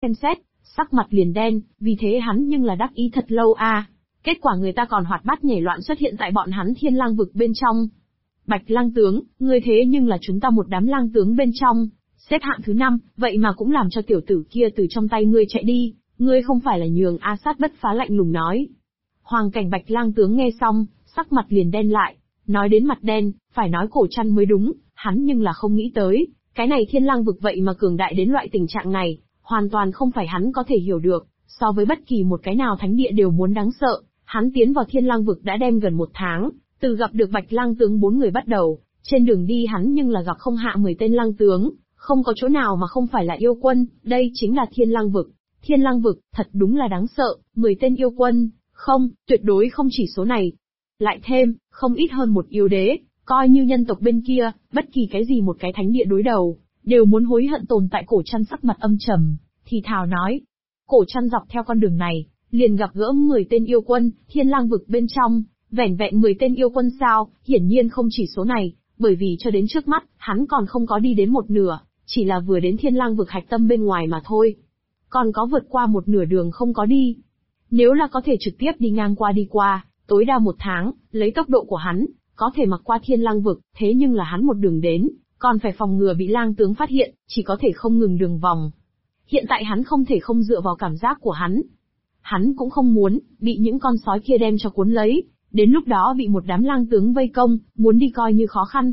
xem xét, sắc mặt liền đen, vì thế hắn nhưng là đắc ý thật lâu a. Kết quả người ta còn hoạt bát nhảy loạn xuất hiện tại bọn hắn Thiên Lang vực bên trong. Bạch Lang tướng, ngươi thế nhưng là chúng ta một đám lang tướng bên trong, xếp hạng thứ 5, vậy mà cũng làm cho tiểu tử kia từ trong tay ngươi chạy đi, ngươi không phải là nhường A Sát bất phá lạnh lùng nói. Hoàng cảnh Bạch Lang tướng nghe xong, sắc mặt liền đen lại, nói đến mặt đen, phải nói Cổ Trăn mới đúng, hắn nhưng là không nghĩ tới, cái này Thiên Lang vực vậy mà cường đại đến loại tình trạng này, hoàn toàn không phải hắn có thể hiểu được, so với bất kỳ một cái nào thánh địa đều muốn đáng sợ. Hắn tiến vào Thiên Lang vực đã đem gần 1 tháng, từ gặp được Bạch Lang tướng 4 người bắt đầu, trên đường đi hắn nhưng là gặp không hạ 10 tên lang tướng, không có chỗ nào mà không phải là yêu quân, đây chính là Thiên Lang vực. Thiên Lang vực, thật đúng là đáng sợ, 10 tên yêu quân, không, tuyệt đối không chỉ số này. Lại thêm, không ít hơn một yêu đế, coi như nhân tộc bên kia, bất kỳ cái gì một cái thánh địa đối đầu, đều muốn hối hận tồn tại. Cổ Trăn sắc mặt âm trầm, thì thào nói. Cổ Trăn dọc theo con đường này, liền gặp gỡ 10 tên yêu quân, Thiên Lang vực bên trong, vẻn vẹn 10 tên yêu quân sao, hiển nhiên không chỉ số này, bởi vì cho đến trước mắt, hắn còn không có đi đến một nửa, chỉ là vừa đến Thiên Lang vực hạch tâm bên ngoài mà thôi. Còn có vượt qua một nửa đường không có đi. Nếu là có thể trực tiếp đi ngang qua đi qua, tối đa 1 tháng, lấy tốc độ của hắn, có thể mặc qua Thiên Lang vực, thế nhưng là hắn một đường đến, còn phải phòng ngừa bị lang tướng phát hiện, chỉ có thể không ngừng đường vòng. Hiện tại hắn không thể không dựa vào cảm giác của hắn. Hắn cũng không muốn, bị những con sói kia đem cho cuốn lấy, đến lúc đó bị một đám lang tướng vây công, muốn đi coi như khó khăn.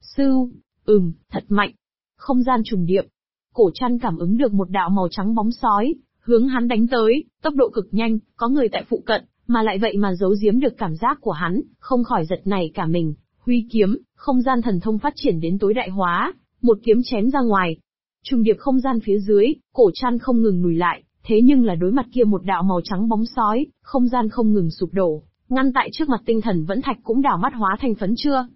Thật mạnh. Không gian trùng điệp. Cổ Trăn cảm ứng được một đạo màu trắng bóng sói, hướng hắn đánh tới, tốc độ cực nhanh, có người tại phụ cận, mà lại vậy mà giấu giếm được cảm giác của hắn, không khỏi giật nảy cả mình, huy kiếm, không gian thần thông phát triển đến tối đại hóa, một kiếm chém ra ngoài. Trùng điệp không gian phía dưới, Cổ Trăn không ngừng lùi lại, thế nhưng là đối mặt kia một đạo màu trắng bóng sói, không gian không ngừng sụp đổ, ngăn tại trước mặt tinh thần vẫn thạch cũng đảo mắt hóa thành phấn chưa.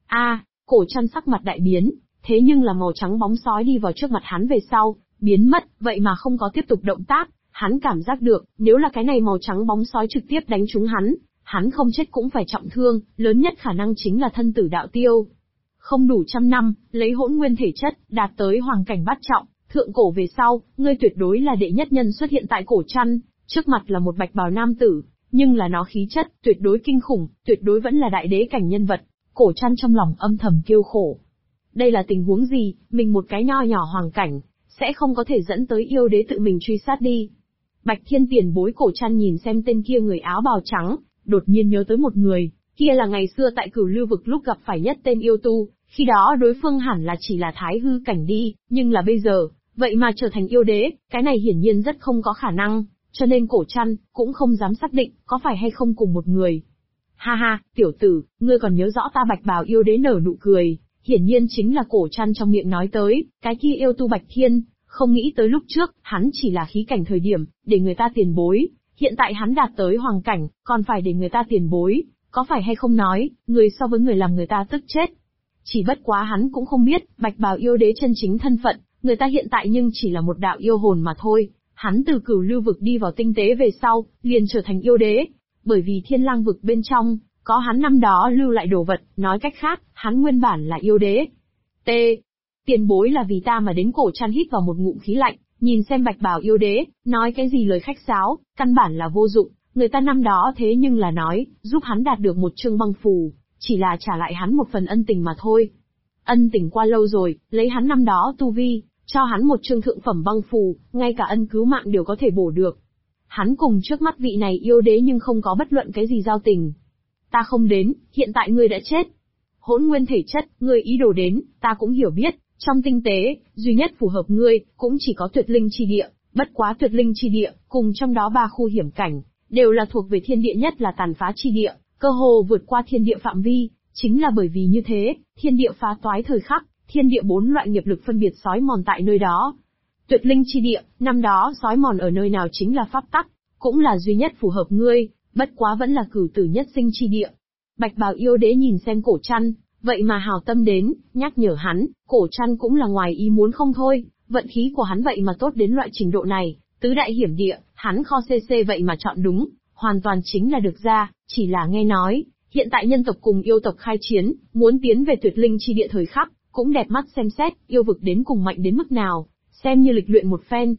Cổ Trăn sắc mặt đại biến, thế nhưng là màu trắng bóng sói đi vào trước mặt hắn về sau, biến mất, vậy mà không có tiếp tục động tác, hắn cảm giác được, nếu là cái này màu trắng bóng sói trực tiếp đánh trúng hắn không chết cũng phải trọng thương, lớn nhất khả năng chính là thân tử đạo tiêu. Không đủ 100 năm, lấy hỗn nguyên thể chất, đạt tới hoàng cảnh bát trọng, thượng cổ về sau, ngươi tuyệt đối là đệ nhất nhân xuất hiện tại Cổ Trăn, trước mặt là một bạch bào nam tử, nhưng là nó khí chất, tuyệt đối kinh khủng, tuyệt đối vẫn là đại đế cảnh nhân vật. Cổ Trăn trong lòng âm thầm kêu khổ. Đây là tình huống gì, mình một cái nho nhỏ hoàng cảnh, sẽ không có thể dẫn tới yêu đế tự mình truy sát đi. Bạch Thiên tiền bối. Cổ Trăn nhìn xem tên kia người áo bào trắng, đột nhiên nhớ tới một người, kia là ngày xưa tại Cửu Lưu vực lúc gặp phải nhất tên yêu tu, khi đó đối phương hẳn là chỉ là thái hư cảnh đi, nhưng là bây giờ, vậy mà trở thành yêu đế, cái này hiển nhiên rất không có khả năng, cho nên Cổ Trăn cũng không dám xác định có phải hay không cùng một người. Ha ha, tiểu tử, ngươi còn nhớ rõ ta bạch bào yêu đế nở nụ cười, hiển nhiên chính là Cổ Trăn trong miệng nói tới, cái kia yêu tu Bạch Thiên, không nghĩ tới lúc trước, hắn chỉ là khí cảnh thời điểm, để người ta tiền bối, hiện tại hắn đạt tới hoàng cảnh, còn phải để người ta tiền bối, có phải hay không nói, người so với người làm người ta tức chết. Chỉ bất quá hắn cũng không biết, bạch bào yêu đế chân chính thân phận, người ta hiện tại nhưng chỉ là một đạo yêu hồn mà thôi, hắn từ Cửu Lưu vực đi vào tinh tế về sau, liền trở thành yêu đế, bởi vì Thiên Lang vực bên trong, có hắn năm đó lưu lại đồ vật, nói cách khác, hắn nguyên bản là yêu đế. Tiền bối là vì ta mà đến. Cổ Trăn hít vào một ngụm khí lạnh, nhìn xem bạch bào yêu đế, nói cái gì lời khách sáo, căn bản là vô dụng, người ta năm đó thế nhưng là nói, giúp hắn đạt được một chương băng phù, chỉ là trả lại hắn một phần ân tình mà thôi. Ân tình qua lâu rồi, lấy hắn năm đó tu vi, cho hắn một chương thượng phẩm băng phù, ngay cả ân cứu mạng đều có thể bổ được. Hắn cùng trước mắt vị này yêu đế nhưng không có bất luận cái gì giao tình. Ta không đến, hiện tại ngươi đã chết. Hỗn nguyên thể chất, ngươi ý đồ đến, ta cũng hiểu biết, trong tinh tế, duy nhất phù hợp ngươi, cũng chỉ có tuyệt linh chi địa, bất quá tuyệt linh chi địa, cùng trong đó 3 khu hiểm cảnh, đều là thuộc về thiên địa nhất là tàn phá chi địa, cơ hồ vượt qua thiên địa phạm vi, chính là bởi vì như thế, thiên địa phá toái thời khắc, thiên địa 4 loại nghiệp lực phân biệt sói mòn tại nơi đó. Tuyệt linh chi địa, năm đó sói mòn ở nơi nào chính là pháp tắc, cũng là duy nhất phù hợp ngươi, bất quá vẫn là cửu tử nhất sinh chi địa. Bạch bào yêu đế nhìn xem Cổ Trăn, vậy mà hào tâm đến, nhắc nhở hắn, Cổ Trăn cũng là ngoài ý muốn không thôi, vận khí của hắn vậy mà tốt đến loại trình độ này, tứ đại hiểm địa, hắn kho CC vậy mà chọn đúng, hoàn toàn chính là được ra, chỉ là nghe nói, hiện tại nhân tộc cùng yêu tộc khai chiến, muốn tiến về tuyệt linh chi địa thời khắc, cũng đẹp mắt xem xét, yêu vực đến cùng mạnh đến mức nào, xem như lịch luyện một phen.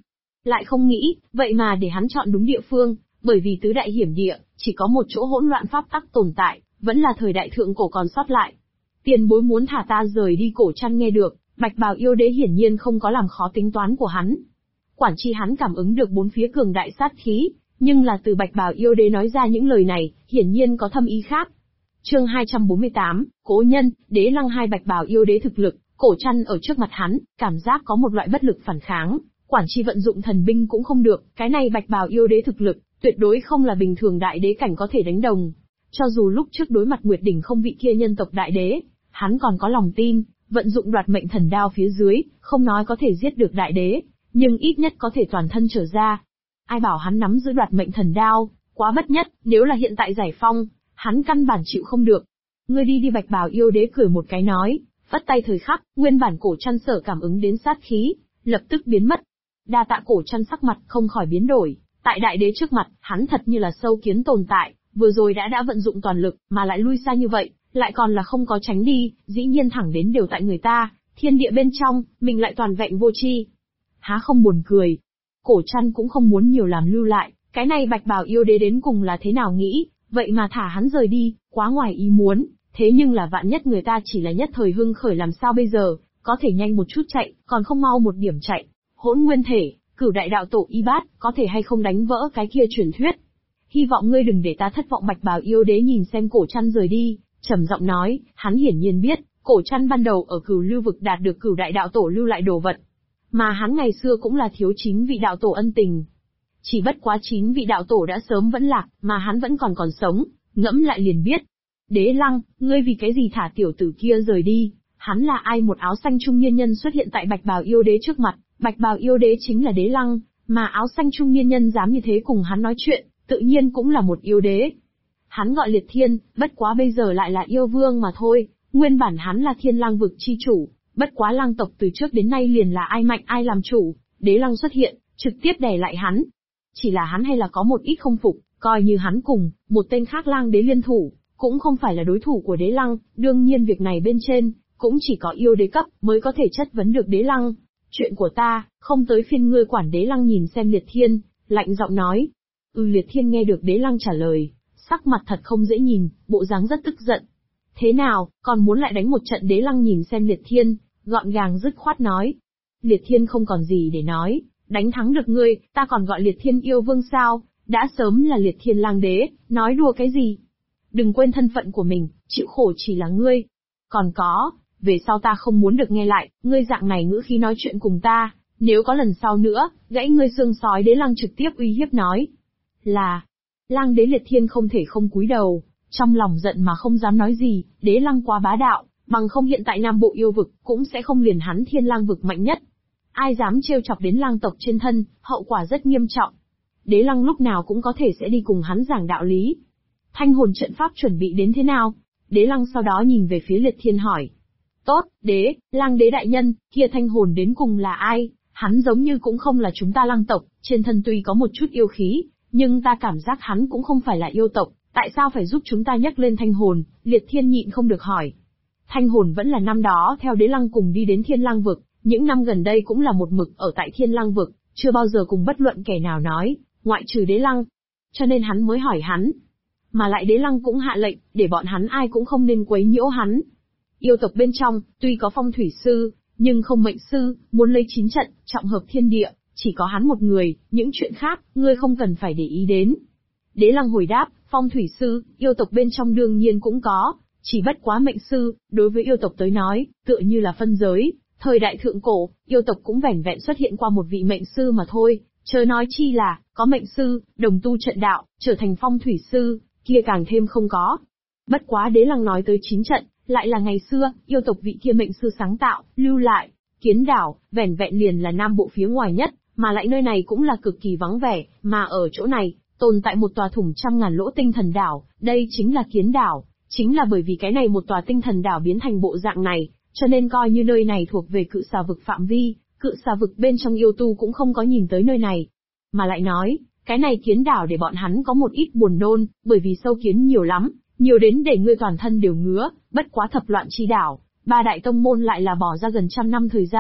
Lại không nghĩ, vậy mà để hắn chọn đúng địa phương, bởi vì tứ đại hiểm địa, chỉ có một chỗ hỗn loạn pháp tắc tồn tại, vẫn là thời đại thượng cổ còn sót lại. Tiền bối muốn thả ta rời đi. Cổ Trăn nghe được, Bạch Bào yêu đế hiển nhiên không có làm khó tính toán của hắn. Quản chi hắn cảm ứng được bốn phía cường đại sát khí, nhưng là từ Bạch Bào yêu đế nói ra những lời này, hiển nhiên có thâm ý khác. Chương 248, Cố Nhân, Đế Lăng. Hai Bạch Bào yêu đế thực lực, Cổ Trăn ở trước mặt hắn, cảm giác có một loại bất lực phản kháng, quản chi vận dụng thần binh cũng không được, cái này Bạch Bào yêu đế thực lực, tuyệt đối không là bình thường đại đế cảnh có thể đánh đồng. Cho dù lúc trước đối mặt Nguyệt Đỉnh không vị kia nhân tộc đại đế, hắn còn có lòng tin, vận dụng đoạt mệnh thần đao phía dưới, không nói có thể giết được đại đế, nhưng ít nhất có thể toàn thân trở ra. Ai bảo hắn nắm giữ đoạt mệnh thần đao, quá bất nhất, nếu là hiện tại giải phong, hắn căn bản chịu không được. Ngươi đi đi. Bạch Bào yêu đế cười một cái nói, vất tay thời khắc, nguyên bản Cổ Trăn sở cảm ứng đến sát khí, lập tức biến mất. Đa tạ. Cổ Trăn sắc mặt không khỏi biến đổi, tại đại đế trước mặt, hắn thật như là sâu kiến tồn tại, vừa rồi đã vận dụng toàn lực, mà lại lui xa như vậy, lại còn là không có tránh đi, dĩ nhiên thẳng đến đều tại người ta, thiên địa bên trong, mình lại toàn vẹn vô tri. Há không buồn cười. Cổ Trăn cũng không muốn nhiều làm lưu lại, cái này Bạch Bào yêu đế đến cùng là thế nào nghĩ, vậy mà thả hắn rời đi, quá ngoài ý muốn, thế nhưng là vạn nhất người ta chỉ là nhất thời hưng khởi làm sao bây giờ, có thể nhanh một chút chạy, còn không mau một điểm chạy. Hỗn nguyên thể, Cửu đại đạo tổ y bát, có thể hay không đánh vỡ cái kia truyền thuyết. Hy vọng ngươi đừng để ta thất vọng. Bạch Bào yêu đế nhìn xem Cổ Trăn rời đi, trầm giọng nói, hắn hiển nhiên biết, Cổ Trăn ban đầu ở Cửu lưu vực đạt được Cửu đại đạo tổ lưu lại đồ vật, mà hắn ngày xưa cũng là thiếu 9 vị đạo tổ ân tình. Chỉ bất quá 9 vị đạo tổ đã sớm vẫn lạc, mà hắn vẫn còn sống, ngẫm lại liền biết. Đế Lăng, ngươi vì cái gì thả tiểu tử kia rời đi? Hắn là ai? Một áo xanh trung niên nhân xuất hiện tại Bạch Bào yêu đế trước mặt. Bạch Bào yêu đế chính là Đế Lăng, mà áo xanh trung niên nhân dám như thế cùng hắn nói chuyện, tự nhiên cũng là một yêu đế. Hắn gọi Liệt Thiên, bất quá bây giờ lại là yêu vương mà thôi, nguyên bản hắn là Thiên Lang vực chi chủ, bất quá lang tộc từ trước đến nay liền là ai mạnh ai làm chủ, Đế Lăng xuất hiện, trực tiếp đè lại hắn. Chỉ là hắn hay là có một ít không phục, coi như hắn cùng một tên khác lang đế liên thủ, cũng không phải là đối thủ của Đế Lăng, đương nhiên việc này bên trên, cũng chỉ có yêu đế cấp mới có thể chất vấn được Đế Lăng. Chuyện của ta, không tới phiên ngươi quản. Đế Lăng nhìn xem Liệt Thiên, lạnh giọng nói. Liệt Thiên nghe được Đế Lăng trả lời, sắc mặt thật không dễ nhìn, bộ dáng rất tức giận. Thế nào, còn muốn lại đánh một trận? Đế Lăng nhìn xem Liệt Thiên, gọn gàng dứt khoát nói. Liệt Thiên không còn gì để nói, đánh thắng được ngươi, ta còn gọi Liệt Thiên yêu vương sao, đã sớm là Liệt Thiên lang đế, nói đùa cái gì? Đừng quên thân phận của mình, chịu khổ chỉ là ngươi. Còn có, về sau ta không muốn được nghe lại, ngươi dạng này ngữ khí nói chuyện cùng ta, nếu có lần sau nữa, gãy ngươi xương sói. Đế Lăng trực tiếp uy hiếp nói. Là, lang đế Liệt Thiên không thể không cúi đầu, trong lòng giận mà không dám nói gì. Đế Lăng quá bá đạo, bằng không hiện tại Nam Bộ yêu vực, cũng sẽ không liền hắn Thiên Lang vực mạnh nhất. Ai dám trêu chọc đến lang tộc trên thân, hậu quả rất nghiêm trọng. Đế Lăng lúc nào cũng có thể sẽ đi cùng hắn giảng đạo lý. Thanh hồn trận pháp chuẩn bị đến thế nào? Đế Lăng sau đó nhìn về phía Liệt Thiên hỏi. Tốt, lang đế đại nhân, kia thanh hồn đến cùng là ai? Hắn giống như cũng không là chúng ta lang tộc, trên thân tuy có một chút yêu khí, nhưng ta cảm giác hắn cũng không phải là yêu tộc, tại sao phải giúp chúng ta nhắc lên thanh hồn? Liệt Thiên nhịn không được hỏi. Thanh hồn vẫn là năm đó theo Đế Lăng cùng đi đến Thiên Lang vực, những năm gần đây cũng là một mực ở tại Thiên Lang vực, chưa bao giờ cùng bất luận kẻ nào nói, ngoại trừ Đế Lăng. Cho nên hắn mới hỏi hắn. Mà lại Đế Lăng cũng hạ lệnh, để bọn hắn ai cũng không nên quấy nhiễu hắn. Yêu tộc bên trong, tuy có phong thủy sư, nhưng không mệnh sư, muốn lấy 9 trận, trọng hợp thiên địa, chỉ có hắn một người, những chuyện khác, ngươi không cần phải để ý đến. Đế Lăng hồi đáp, phong thủy sư, yêu tộc bên trong đương nhiên cũng có, chỉ bất quá mệnh sư, đối với yêu tộc tới nói, tựa như là phân giới, thời đại thượng cổ, yêu tộc cũng vẻn vẹn xuất hiện qua một vị mệnh sư mà thôi, chớ nói chi là, có mệnh sư, đồng tu trận đạo, trở thành phong thủy sư, kia càng thêm không có. Bất quá Đế Lăng nói tới 9 trận, lại là ngày xưa, yêu tộc vị kia mệnh sư sáng tạo, lưu lại, Kiến đảo, vẻn vẹn liền là Nam Bộ phía ngoài nhất, mà lại nơi này cũng là cực kỳ vắng vẻ, mà ở chỗ này, tồn tại một tòa thủng trăm ngàn lỗ tinh thần đảo, đây chính là Kiến đảo, chính là bởi vì cái này một tòa tinh thần đảo biến thành bộ dạng này, cho nên coi như nơi này thuộc về cự xà vực phạm vi, cự xà vực bên trong yêu tu cũng không có nhìn tới nơi này. Mà lại nói, cái này Kiến đảo để bọn hắn có một ít buồn nôn, bởi vì sâu kiến nhiều lắm, nhiều đến để ngươi toàn thân đều ngứa, bất quá thập loạn chi đảo, 3 đại tông môn lại là bỏ ra gần 100 năm thời gian,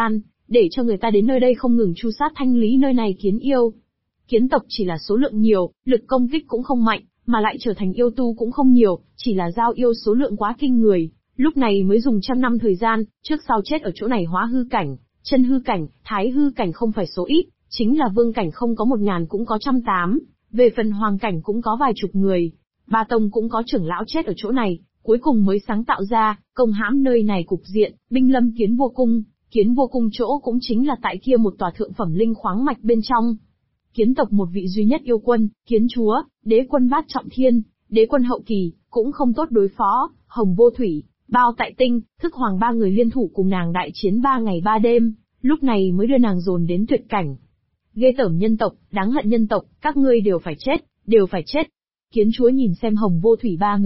để cho người ta đến nơi đây không ngừng tru sát thanh lý nơi này kiến yêu. Kiến tộc chỉ là số lượng nhiều, lực công kích cũng không mạnh, mà lại trở thành yêu tu cũng không nhiều, chỉ là giao yêu số lượng quá kinh người, lúc này mới dùng 100 năm thời gian, trước sau chết ở chỗ này hóa hư cảnh, chân hư cảnh, thái hư cảnh không phải số ít, chính là vương cảnh không có 1000 cũng có 180, về phần hoàng cảnh cũng có vài chục người. Ba tông cũng có trưởng lão chết ở chỗ này, cuối cùng mới sáng tạo ra, công hãm nơi này cục diện, binh lâm kiến vô cung. Kiến vô cung chỗ cũng chính là tại kia một tòa thượng phẩm linh khoáng mạch bên trong. Kiến tộc một vị duy nhất yêu quân, kiến chúa, đế quân bát trọng thiên, đế quân hậu kỳ, cũng không tốt đối phó, Hồng Vô Thủy, Bao Tại Tinh, Thức Hoàng ba người liên thủ cùng nàng đại chiến 3 ngày 3 đêm, lúc này mới đưa nàng dồn đến tuyệt cảnh. Ghê tởm nhân tộc, đáng hận nhân tộc, các ngươi đều phải chết, đều phải chết. Kiến chúa nhìn xem Hồng Vô Thủy ba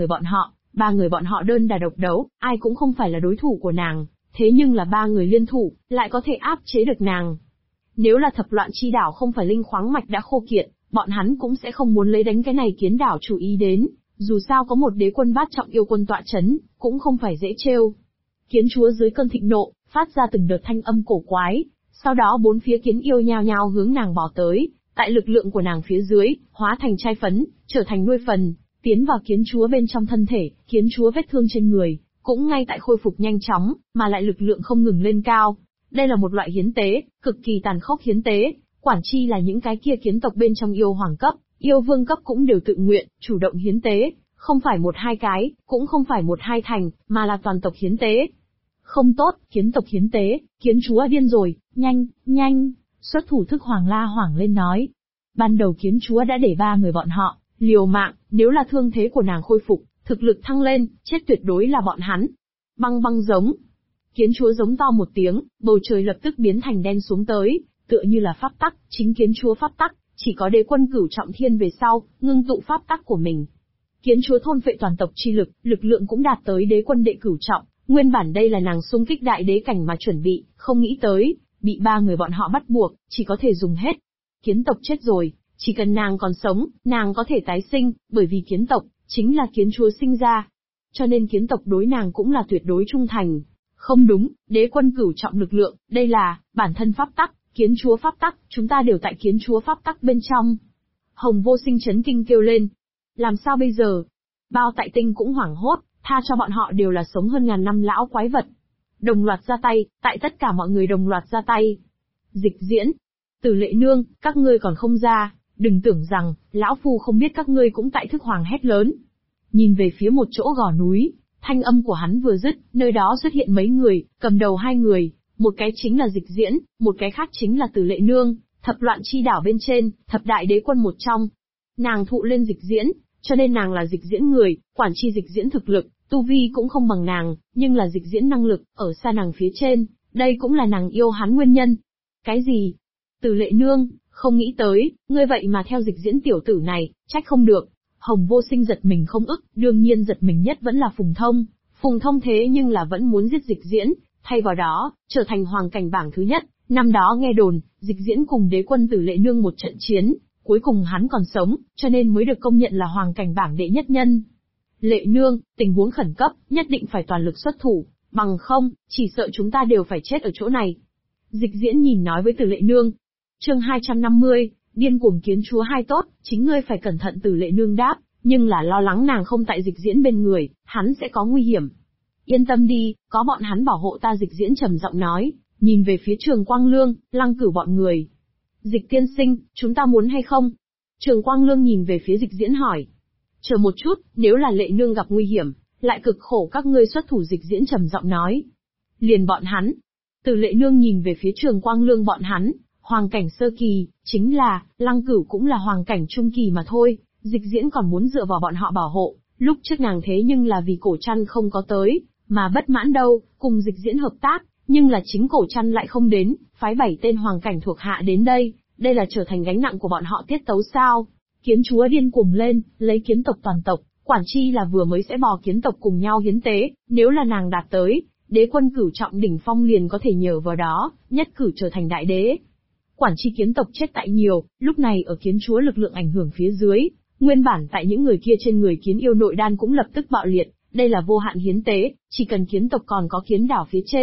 người bọn họ đơn đà độc đấu, ai cũng không phải là đối thủ của nàng, thế nhưng là ba người liên thủ, lại có thể áp chế được nàng. Nếu là thập loạn chi đảo không phải linh khoáng mạch đã khô kiệt, bọn hắn cũng sẽ không muốn lấy đánh cái này kiến đảo chủ ý đến, dù sao có một đế quân bát trọng yêu quân tọa chấn, cũng không phải dễ trêu. Kiến chúa dưới cơn thịnh nộ, phát ra từng đợt thanh âm cổ quái, sau đó bốn phía kiến yêu nhao nhao hướng nàng bỏ tới, tại lực lượng của nàng phía dưới, hóa thành trai phấn, trở thành nuôi phần, tiến vào kiến chúa bên trong thân thể, kiến chúa vết thương trên người, cũng ngay tại khôi phục nhanh chóng, mà lại lực lượng không ngừng lên cao. Đây là một loại hiến tế, cực kỳ tàn khốc hiến tế, quản chi là những cái kia kiến tộc bên trong yêu hoàng cấp, yêu vương cấp cũng đều tự nguyện, chủ động hiến tế, không phải một hai cái, cũng không phải một hai thành, mà là toàn tộc hiến tế. Không tốt, kiến tộc hiến tế, kiến chúa điên rồi, nhanh, xuất thủ Thức Hoàng la hoảng lên nói. Ban đầu kiến chúa đã để ba người bọn họ, liều mạng, nếu là thương thế của nàng khôi phục, thực lực thăng lên, chết tuyệt đối là bọn hắn. Băng giống. Kiến chúa giống to một tiếng, bầu trời lập tức biến thành đen xuống tới, tựa như là pháp tắc, chính kiến chúa pháp tắc, chỉ có đế quân cửu trọng thiên về sau, ngưng tụ pháp tắc của mình. Kiến chúa thôn phệ toàn tộc chi lực, lực lượng cũng đạt tới đế quân đệ cửu trọng, nguyên bản đây là nàng xung kích đại đế cảnh mà chuẩn bị, không nghĩ tới, bị ba người bọn họ bắt buộc, chỉ có thể dùng hết. Kiến tộc chết rồi, chỉ cần nàng còn sống, nàng có thể tái sinh, bởi vì kiến tộc, chính là kiến chúa sinh ra. Cho nên kiến tộc đối nàng cũng là tuyệt đối trung thành. Không đúng, đế quân cửu trọng lực lượng, đây là, bản thân pháp tắc, kiến chúa pháp tắc, chúng ta đều tại kiến chúa pháp tắc bên trong. Hồng Vô Sinh chấn kinh kêu lên. Làm sao bây giờ? Bao Tại Tinh cũng hoảng hốt, tha cho bọn họ đều là sống hơn ngàn năm lão quái vật. Đồng loạt ra tay, tại tất cả mọi người đồng loạt ra tay. Dịch Diễn, Tử Lệ Nương, các ngươi còn không ra, đừng tưởng rằng, lão phu không biết các ngươi cũng tại Thức Hoàng hét lớn. Nhìn về phía một chỗ gò núi, thanh âm của hắn vừa dứt, nơi đó xuất hiện mấy người, cầm đầu hai người, một cái chính là Dịch Diễn, một cái khác chính là Tử Lệ Nương, thập loạn chi đảo bên trên, thập đại đế quân một trong. Nàng thụ lên Dịch Diễn, cho nên nàng là Dịch Diễn người, quản chi Dịch Diễn thực lực, tu vi cũng không bằng nàng, nhưng là Dịch Diễn năng lực, ở xa nàng phía trên, đây cũng là nàng yêu hắn nguyên nhân. Cái gì? Tử Lệ Nương, không nghĩ tới, ngươi vậy mà theo Dịch Diễn tiểu tử này, trách không được. Hồng Vô Sinh giật mình không ức, đương nhiên giật mình nhất vẫn là Phùng Thông. Phùng Thông thế nhưng là vẫn muốn giết Dịch Diễn, thay vào đó, trở thành hoàng cảnh bảng thứ nhất. Năm đó nghe đồn, Dịch Diễn cùng đế quân Tử Lệ Nương một trận chiến, cuối cùng hắn còn sống, cho nên mới được công nhận là hoàng cảnh bảng đệ nhất nhân. Lệ Nương, tình huống khẩn cấp, nhất định phải toàn lực xuất thủ, bằng không, chỉ sợ chúng ta đều phải chết ở chỗ này. Dịch Diễn nhìn nói với Tử Lệ Nương. Chương 250, điên cuồng kiến chúa hai tốt, chính ngươi phải cẩn thận. Tử Lệ Nương đáp, nhưng là lo lắng nàng không tại Dịch Diễn bên người, hắn sẽ có nguy hiểm. Yên tâm đi, có bọn hắn bảo hộ ta. Dịch Diễn trầm giọng nói, nhìn về phía Trường Quang Lương, Lăng Cửu bọn người. Dịch tiên sinh, chúng ta muốn hay không? Trường Quang Lương nhìn về phía Dịch Diễn hỏi. Chờ một chút, nếu là Lệ Nương gặp nguy hiểm, lại cực khổ các ngươi xuất thủ. Dịch Diễn trầm giọng nói. Liền bọn hắn. Tử Lệ Nương nhìn về phía Trường Quang Lương bọn hắn. Hoàng cảnh sơ kỳ, chính là, Lăng Cửu cũng là hoàng cảnh trung kỳ mà thôi, Dịch Diễn còn muốn dựa vào bọn họ bảo hộ, lúc trước nàng thế nhưng là vì Cổ Trăn không có tới, mà bất mãn đâu, cùng Dịch Diễn hợp tác, nhưng là chính Cổ Trăn lại không đến, phái 7 tên hoàng cảnh thuộc hạ đến đây là trở thành gánh nặng của bọn họ tiết tấu sao? Kiến chúa điên cuồng lên, lấy kiến tộc toàn tộc, quản chi là vừa mới sẽ bò kiến tộc cùng nhau hiến tế, nếu là nàng đạt tới, đế quân cửu trọng đỉnh phong liền có thể nhờ vào đó, nhất cử trở thành đại đế. Quản chi kiến tộc chết tại nhiều, lúc này ở kiến chúa lực lượng ảnh hưởng phía dưới, nguyên bản tại những người kia trên người kiến yêu nội đan cũng lập tức bạo liệt, đây là vô hạn hiến tế, chỉ cần kiến tộc còn có kiến đảo phía trên,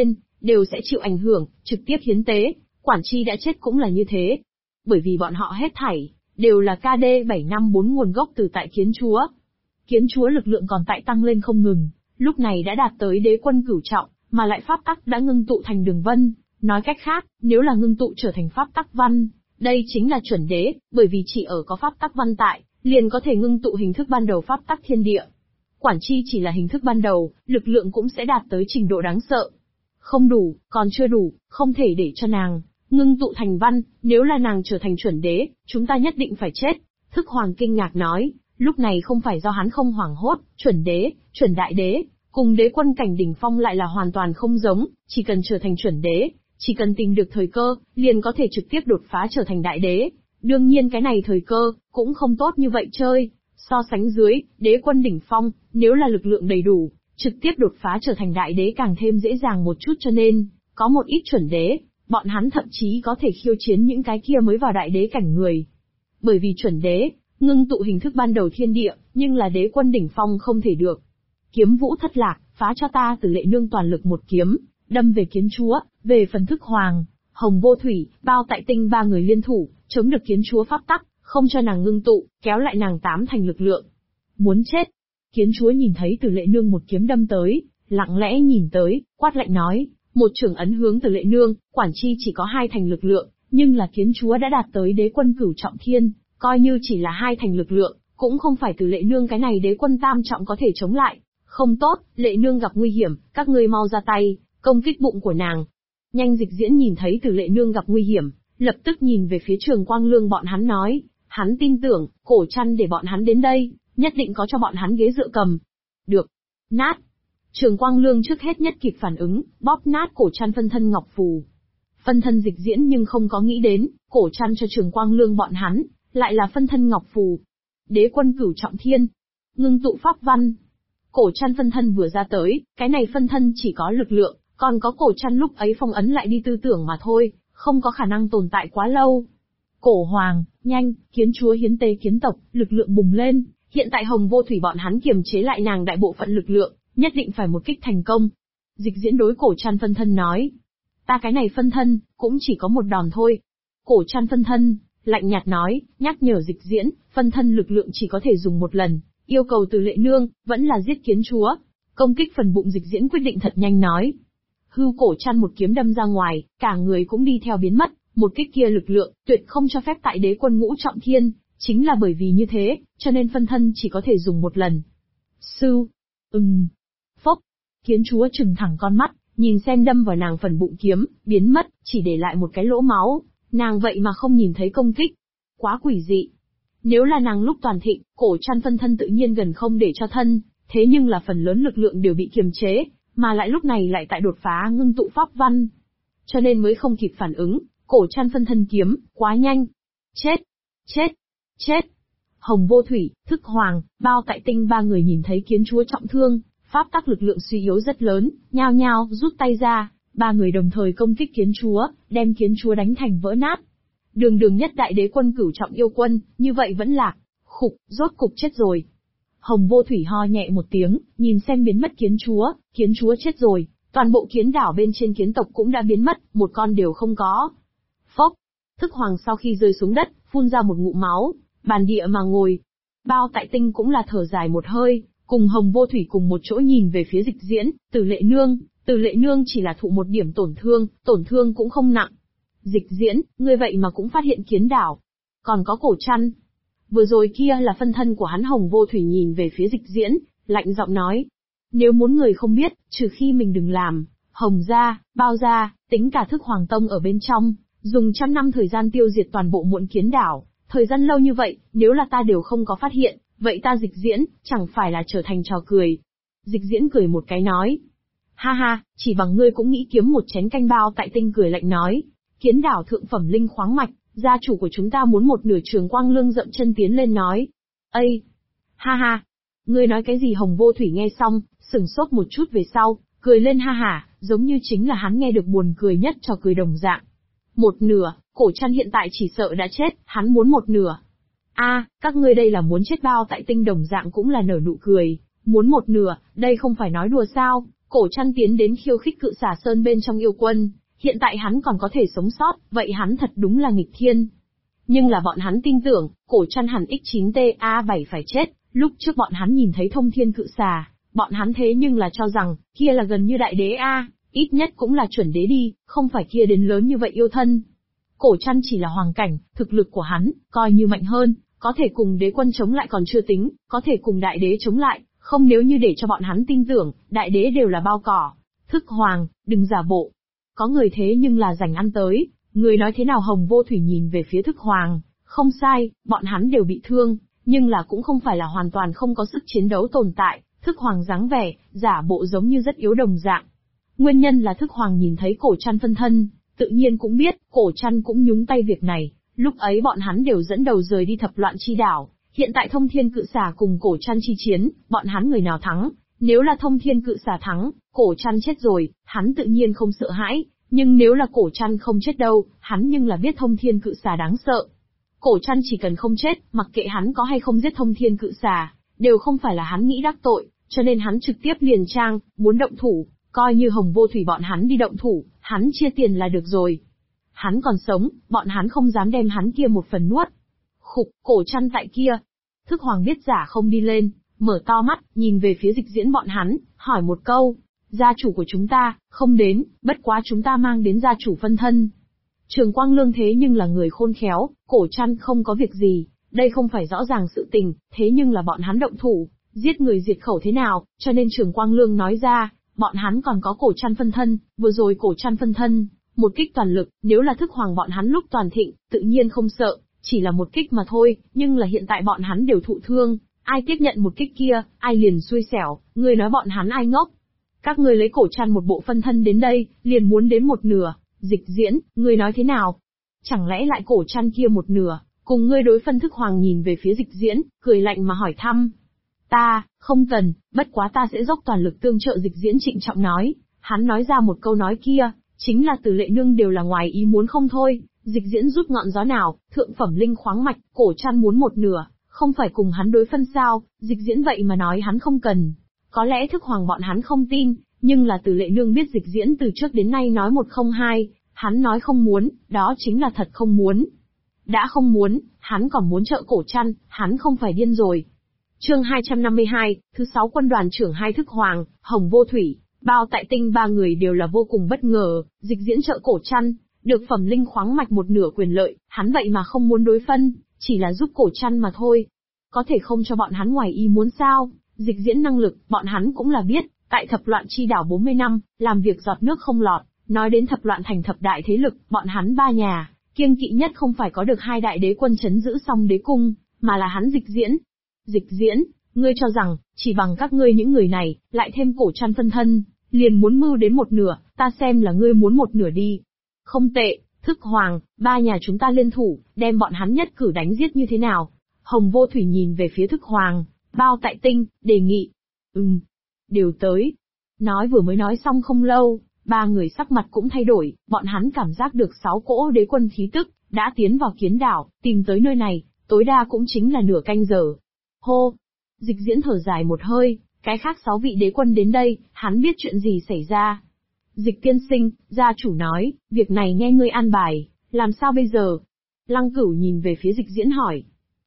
đều sẽ chịu ảnh hưởng, trực tiếp hiến tế, quản tri đã chết cũng là như thế. Bởi vì bọn họ hết thảy, đều là KD754 nguồn gốc từ tại kiến chúa. Kiến chúa lực lượng còn tại tăng lên không ngừng, lúc này đã đạt tới đế quân cửu trọng, mà lại pháp tắc đã ngưng tụ thành đường vân. Nói cách khác, nếu là ngưng tụ trở thành pháp tắc văn, đây chính là chuẩn đế, bởi vì chỉ ở có pháp tắc văn tại, liền có thể ngưng tụ hình thức ban đầu pháp tắc thiên địa. Quản tri chỉ là hình thức ban đầu, lực lượng cũng sẽ đạt tới trình độ đáng sợ. Không đủ, còn chưa đủ, không thể để cho nàng ngưng tụ thành văn, nếu là nàng trở thành chuẩn đế, chúng ta nhất định phải chết. Thức Hoàng kinh ngạc nói, lúc này không phải do hắn không hoảng hốt, chuẩn đế, chuẩn đại đế, cùng đế quân cảnh đỉnh phong lại là hoàn toàn không giống, chỉ cần trở thành chuẩn đế, chỉ cần tìm được thời cơ, liền có thể trực tiếp đột phá trở thành đại đế. Đương nhiên cái này thời cơ, cũng không tốt như vậy chơi. So sánh dưới, đế quân đỉnh phong, nếu là lực lượng đầy đủ, trực tiếp đột phá trở thành đại đế càng thêm dễ dàng một chút, cho nên, có một ít chuẩn đế, bọn hắn thậm chí có thể khiêu chiến những cái kia mới vào đại đế cảnh người. Bởi vì chuẩn đế, ngưng tụ hình thức ban đầu thiên địa, nhưng là đế quân đỉnh phong không thể được. Kiếm vũ thất lạc, phá cho ta Từ Lệ Nương toàn lực một kiếm, đâm về kiến chúa, về phần Thức Hoàng, Hồng Vô Thủy, Bao Tại Tinh ba người liên thủ, chống được kiến chúa pháp tắc, không cho nàng ngưng tụ, kéo lại nàng tám thành lực lượng. Muốn chết! Kiến chúa nhìn thấy Từ Lệ Nương một kiếm đâm tới, lặng lẽ nhìn tới, quát lạnh nói, một chưởng ấn hướng Từ Lệ Nương, quản chi chỉ có 2 thành lực lượng, nhưng là kiến chúa đã đạt tới đế quân cửu trọng thiên, coi như chỉ là 2 thành lực lượng, cũng không phải Từ Lệ Nương cái này đế quân tam trọng có thể chống lại. Không tốt, Lệ Nương gặp nguy hiểm, các ngươi mau ra tay, công kích bụng của nàng. Nhanh Dịch Diễn nhìn thấy Từ Lệ Nương gặp nguy hiểm, lập tức nhìn về phía Trường Quang Lương bọn hắn nói, hắn tin tưởng, Cổ Trăn để bọn hắn đến đây, nhất định có cho bọn hắn ghế dựa cầm. Được. Nát. Trường Quang Lương trước hết nhất kịp phản ứng, bóp nát Cổ Trăn phân thân ngọc phù. Phân thân Dịch Diễn nhưng không có nghĩ đến, Cổ Trăn cho Trường Quang Lương bọn hắn, lại là phân thân ngọc phù. Đế quân cửu trọng thiên. Ngưng tụ pháp văn. Cổ Trăn phân thân vừa ra tới, cái này phân thân chỉ có lực lượng, còn có Cổ Trăn lúc ấy phong ấn lại đi tư tưởng mà thôi, không có khả năng tồn tại quá lâu. Cổ Hoàng, nhanh, kiến chúa hiến tế kiến tộc, lực lượng bùng lên, hiện tại Hồng Vô Thủy bọn hắn kiềm chế lại nàng đại bộ phận lực lượng, nhất định phải một kích thành công. Dịch Diễn đối Cổ Trăn phân thân nói, ta cái này phân thân, cũng chỉ có một đòn thôi. Cổ Trăn phân thân, lạnh nhạt nói, nhắc nhở Dịch Diễn, phân thân lực lượng chỉ có thể dùng một lần, yêu cầu Từ Lệ Nương, vẫn là giết kiến chúa. Công kích phần bụng Dịch Diễn quyết định thật nhanh nói. Hưu Cổ Trăn một kiếm đâm ra ngoài, cả người cũng đi theo biến mất, một kích kia lực lượng, tuyệt không cho phép tại đế quân ngũ trọng thiên, chính là bởi vì như thế, cho nên phân thân chỉ có thể dùng một lần. Sư. Phốc. Kiến chúa trừng thẳng con mắt, nhìn xem đâm vào nàng phần bụng kiếm, biến mất, chỉ để lại một cái lỗ máu, nàng vậy mà không nhìn thấy công kích. Quá quỷ dị. Nếu là nàng lúc toàn thịnh, Cổ Trăn phân thân tự nhiên gần không để cho thân, thế nhưng là phần lớn lực lượng đều bị kiềm chế, mà lại lúc này lại tại đột phá ngưng tụ pháp văn. Cho nên mới không kịp phản ứng, Cổ Trăn phân thân kiếm, quá nhanh. Chết! Chết! Chết! Hồng Vô Thủy, Thức Hoàng, Bao Tại Tinh ba người nhìn thấy kiến chúa trọng thương, pháp tắc lực lượng suy yếu rất lớn, nhao nhao rút tay ra, ba người đồng thời công kích kiến chúa, đem kiến chúa đánh thành vỡ nát. Đường nhất đại đế quân cửu trọng yêu quân, như vậy vẫn lạc. Khục, rốt cục chết rồi. Hồng Vô Thủy ho nhẹ một tiếng, nhìn xem biến mất kiến chúa chết rồi, toàn bộ kiến đảo bên trên kiến tộc cũng đã biến mất, một con đều không có. Phốc, Thức Hoàng sau khi rơi xuống đất, phun ra một ngụm máu, bàn địa mà ngồi. Bao Tại Tinh cũng là thở dài một hơi, cùng Hồng Vô Thủy cùng một chỗ nhìn về phía Dịch Diễn, Từ Lệ Nương chỉ là thụ một điểm tổn thương cũng không nặng. Dịch Diễn, ngươi vậy mà cũng phát hiện kiến đảo. Còn có Cổ Trăn. Vừa rồi kia là phân thân của hắn. Hồng Vô Thủy nhìn về phía Dịch Diễn, lạnh giọng nói. Nếu muốn người không biết, trừ khi mình đừng làm, Hồng gia, Bao gia, tính cả Thức Hoàng Tông ở bên trong, dùng 100 năm thời gian tiêu diệt toàn bộ Muộn Kiến đảo, thời gian lâu như vậy, nếu là ta đều không có phát hiện, vậy ta Dịch Diễn, chẳng phải là trở thành trò cười. Dịch Diễn cười một cái nói. Ha ha, chỉ bằng ngươi cũng nghĩ kiếm một chén canh. Bao Tại Tinh cười lạnh nói. Kiến đảo thượng phẩm linh khoáng mạch, gia chủ của chúng ta muốn một nửa. Trường Quang Lương dậm chân tiến lên nói. Ây! Ha ha! Ngươi nói cái gì? Hồng Vô Thủy nghe xong, sửng sốt một chút về sau, cười lên ha hả, giống như chính là hắn nghe được buồn cười nhất trò cười đồng dạng. Một nửa, Cổ Trăn hiện tại chỉ sợ đã chết, hắn muốn một nửa. Các ngươi đây là muốn chết. Bao Tại Tinh đồng dạng cũng là nở nụ cười, muốn một nửa, đây không phải nói đùa sao, Cổ Trăn tiến đến khiêu khích Cự Xà Sơn bên trong yêu quân, hiện tại hắn còn có thể sống sót, vậy hắn thật đúng là nghịch thiên. Nhưng là bọn hắn tin tưởng, Cổ Trăn hẳn X9TA7 phải chết, lúc trước bọn hắn nhìn thấy thông thiên cự xà, bọn hắn thế nhưng là cho rằng, kia là gần như đại đế A, ít nhất cũng là chuẩn đế đi, không phải kia đến lớn như vậy yêu thân. Cổ Trăn chỉ là hoàng cảnh, thực lực của hắn, coi như mạnh hơn, có thể cùng đế quân chống lại còn chưa tính, có thể cùng đại đế chống lại, không nếu như để cho bọn hắn tin tưởng, đại đế đều là bao cỏ. Thức Hoàng, đừng giả bộ. Có người thế nhưng là giành ăn tới, người nói thế nào Hồng Vô Thủy nhìn về phía Thức Hoàng, không sai, bọn hắn đều bị thương, nhưng là cũng không phải là hoàn toàn không có sức chiến đấu tồn tại, Thức Hoàng dáng vẻ, giả bộ giống như rất yếu đồng dạng. Nguyên nhân là Thức Hoàng nhìn thấy Cổ Trăn phân thân, tự nhiên cũng biết, Cổ Trăn cũng nhúng tay việc này, lúc ấy bọn hắn đều dẫn đầu rời đi Thập Loạn Chi Đảo, hiện tại Thông Thiên Cự Xà cùng Cổ Trăn chi chiến, bọn hắn người nào thắng, nếu là Thông Thiên Cự Xà thắng, Cổ Trăn chết rồi, hắn tự nhiên không sợ hãi, nhưng nếu là Cổ Trăn không chết đâu, hắn nhưng là biết Thông Thiên Cự Xà đáng sợ. Cổ Trăn chỉ cần không chết, mặc kệ hắn có hay không giết Thông Thiên Cự Xà, đều không phải là hắn nghĩ đắc tội, cho nên hắn trực tiếp liền trang, muốn động thủ, coi như Hồng Vô Thủy bọn hắn đi động thủ, hắn chia tiền là được rồi. Hắn còn sống, bọn hắn không dám đem hắn kia một phần nuốt. Khục, Cổ Trăn tại kia. Thức Hoàng biết giả không đi lên, mở to mắt, nhìn về phía Dịch Diễn bọn hắn, hỏi một câu. Gia chủ của chúng ta, không đến, bất quá chúng ta mang đến gia chủ phân thân. Trường Quang Lương thế nhưng là người khôn khéo, Cổ Trăn không có việc gì, đây không phải rõ ràng sự tình, thế nhưng là bọn hắn động thủ, giết người diệt khẩu thế nào, cho nên Trường Quang Lương nói ra, bọn hắn còn có Cổ Trăn phân thân, vừa rồi Cổ Trăn phân thân, một kích toàn lực, nếu là Thức Hoàng bọn hắn lúc toàn thịnh, tự nhiên không sợ, chỉ là một kích mà thôi, nhưng là hiện tại bọn hắn đều thụ thương, ai tiếp nhận một kích kia, ai liền xui xẻo, ngươi nói bọn hắn ai ngốc. Các ngươi lấy Cổ Trăn một bộ phân thân đến đây, liền muốn đến một nửa, Dịch Diễn, ngươi nói thế nào? Chẳng lẽ lại Cổ Trăn kia một nửa, cùng ngươi đối phân? Thức Hoàng nhìn về phía Dịch Diễn, cười lạnh mà hỏi thăm. Ta, không cần, bất quá ta sẽ dốc toàn lực tương trợ. Dịch Diễn trịnh trọng nói, hắn nói ra một câu nói kia, chính là Từ Lệ Nương đều là ngoài ý muốn không thôi. Dịch Diễn rút ngọn gió nào, thượng phẩm linh khoáng mạch, Cổ Trăn muốn một nửa, không phải cùng hắn đối phân sao? Dịch Diễn vậy mà nói hắn không cần. Có lẽ Thức Hoàng bọn hắn không tin, nhưng là Từ Lệ Nương biết Dịch Diễn từ trước đến nay nói một không hai, hắn nói không muốn, đó chính là thật không muốn. Đã không muốn, hắn còn muốn trợ Cổ Trăn, hắn không phải điên rồi. Chương 252, thứ 6 quân đoàn trưởng 2 Thức Hoàng, Hồng Vô Thủy, Bao Tại Tinh ba người đều là vô cùng bất ngờ, Dịch Diễn trợ Cổ Trăn, được phẩm linh khoáng mạch một nửa quyền lợi, hắn vậy mà không muốn đối phân, chỉ là giúp Cổ Trăn mà thôi. Có thể không cho bọn hắn ngoài ý muốn sao? Dịch Diễn năng lực, bọn hắn cũng là biết, tại Thập Loạn Chi Đảo 40 năm, làm việc giọt nước không lọt, nói đến Thập Loạn thành thập đại thế lực, bọn hắn ba nhà, kiêng kỵ nhất không phải có được hai đại đế quân trấn giữ xong đế cung, mà là hắn Dịch Diễn. Dịch Diễn, ngươi cho rằng, chỉ bằng các ngươi những người này, lại thêm Cổ Trăn phân thân, liền muốn mưu đến một nửa, ta xem là ngươi muốn một nửa đi. Không tệ, Thức Hoàng, ba nhà chúng ta liên thủ, đem bọn hắn nhất cử đánh giết như thế nào? Hồng Vô Thủy nhìn về phía Thức Hoàng, Bao Tại Tinh, đề nghị. Đều tới. Nói vừa mới nói xong không lâu, ba người sắc mặt cũng thay đổi, bọn hắn cảm giác được 6 cỗ đế quân khí tức, đã tiến vào Kiến Đảo, tìm tới nơi này, tối đa cũng chính là nửa canh giờ. Hô! Dịch Diễn thở dài một hơi, cái khác 6 vị đế quân đến đây, hắn biết chuyện gì xảy ra. Dịch tiên sinh, gia chủ nói, việc này nghe ngươi an bài, làm sao bây giờ? Lăng Cửu nhìn về phía Dịch Diễn hỏi.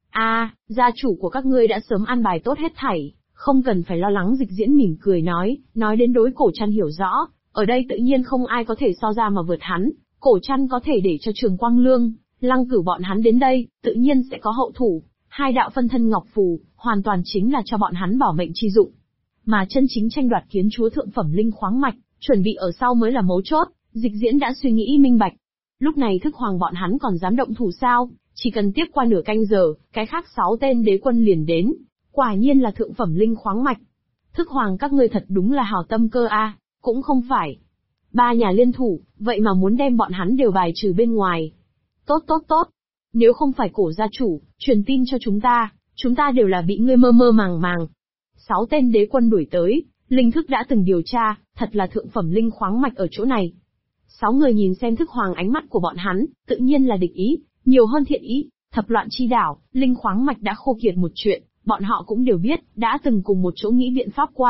Gia chủ của các ngươi đã sớm an bài tốt hết thảy, không cần phải lo lắng. Dịch Diễn mỉm cười nói đến đối Cổ Trăn hiểu rõ, ở đây tự nhiên không ai có thể so ra mà vượt hắn, Cổ Trăn có thể để cho Trường Quang Lương, Lăng Cửu bọn hắn đến đây, tự nhiên sẽ có hậu thủ, hai đạo phân thân ngọc phù, hoàn toàn chính là cho bọn hắn bảo mệnh chi dụng. Mà chân chính tranh đoạt kiến chúa thượng phẩm linh khoáng mạch, chuẩn bị ở sau mới là mấu chốt, Dịch Diễn đã suy nghĩ minh bạch. Lúc này Thức Hoàng bọn hắn còn dám động thủ sao? Chỉ cần tiếp qua nửa canh giờ, cái khác 6 tên đế quân liền đến. Quả nhiên là thượng phẩm linh khoáng mạch. Thức Hoàng các ngươi thật đúng là hảo tâm cơ a, cũng không phải. Ba nhà liên thủ, vậy mà muốn đem bọn hắn đều bài trừ bên ngoài. Tốt. Nếu không phải Cổ gia chủ, truyền tin cho chúng ta đều là bị ngươi mơ mơ màng màng. 6 tên đế quân đuổi tới, linh thức đã từng điều tra, thật là thượng phẩm linh khoáng mạch ở chỗ này. 6 người nhìn xem Thức Hoàng, ánh mắt của bọn hắn, tự nhiên là địch ý, nhiều hơn thiện ý. Thập Loạn Chi Đảo, linh khoáng mạch đã khô kiệt một chuyện, bọn họ cũng đều biết, đã từng cùng một chỗ nghĩ biện pháp qua,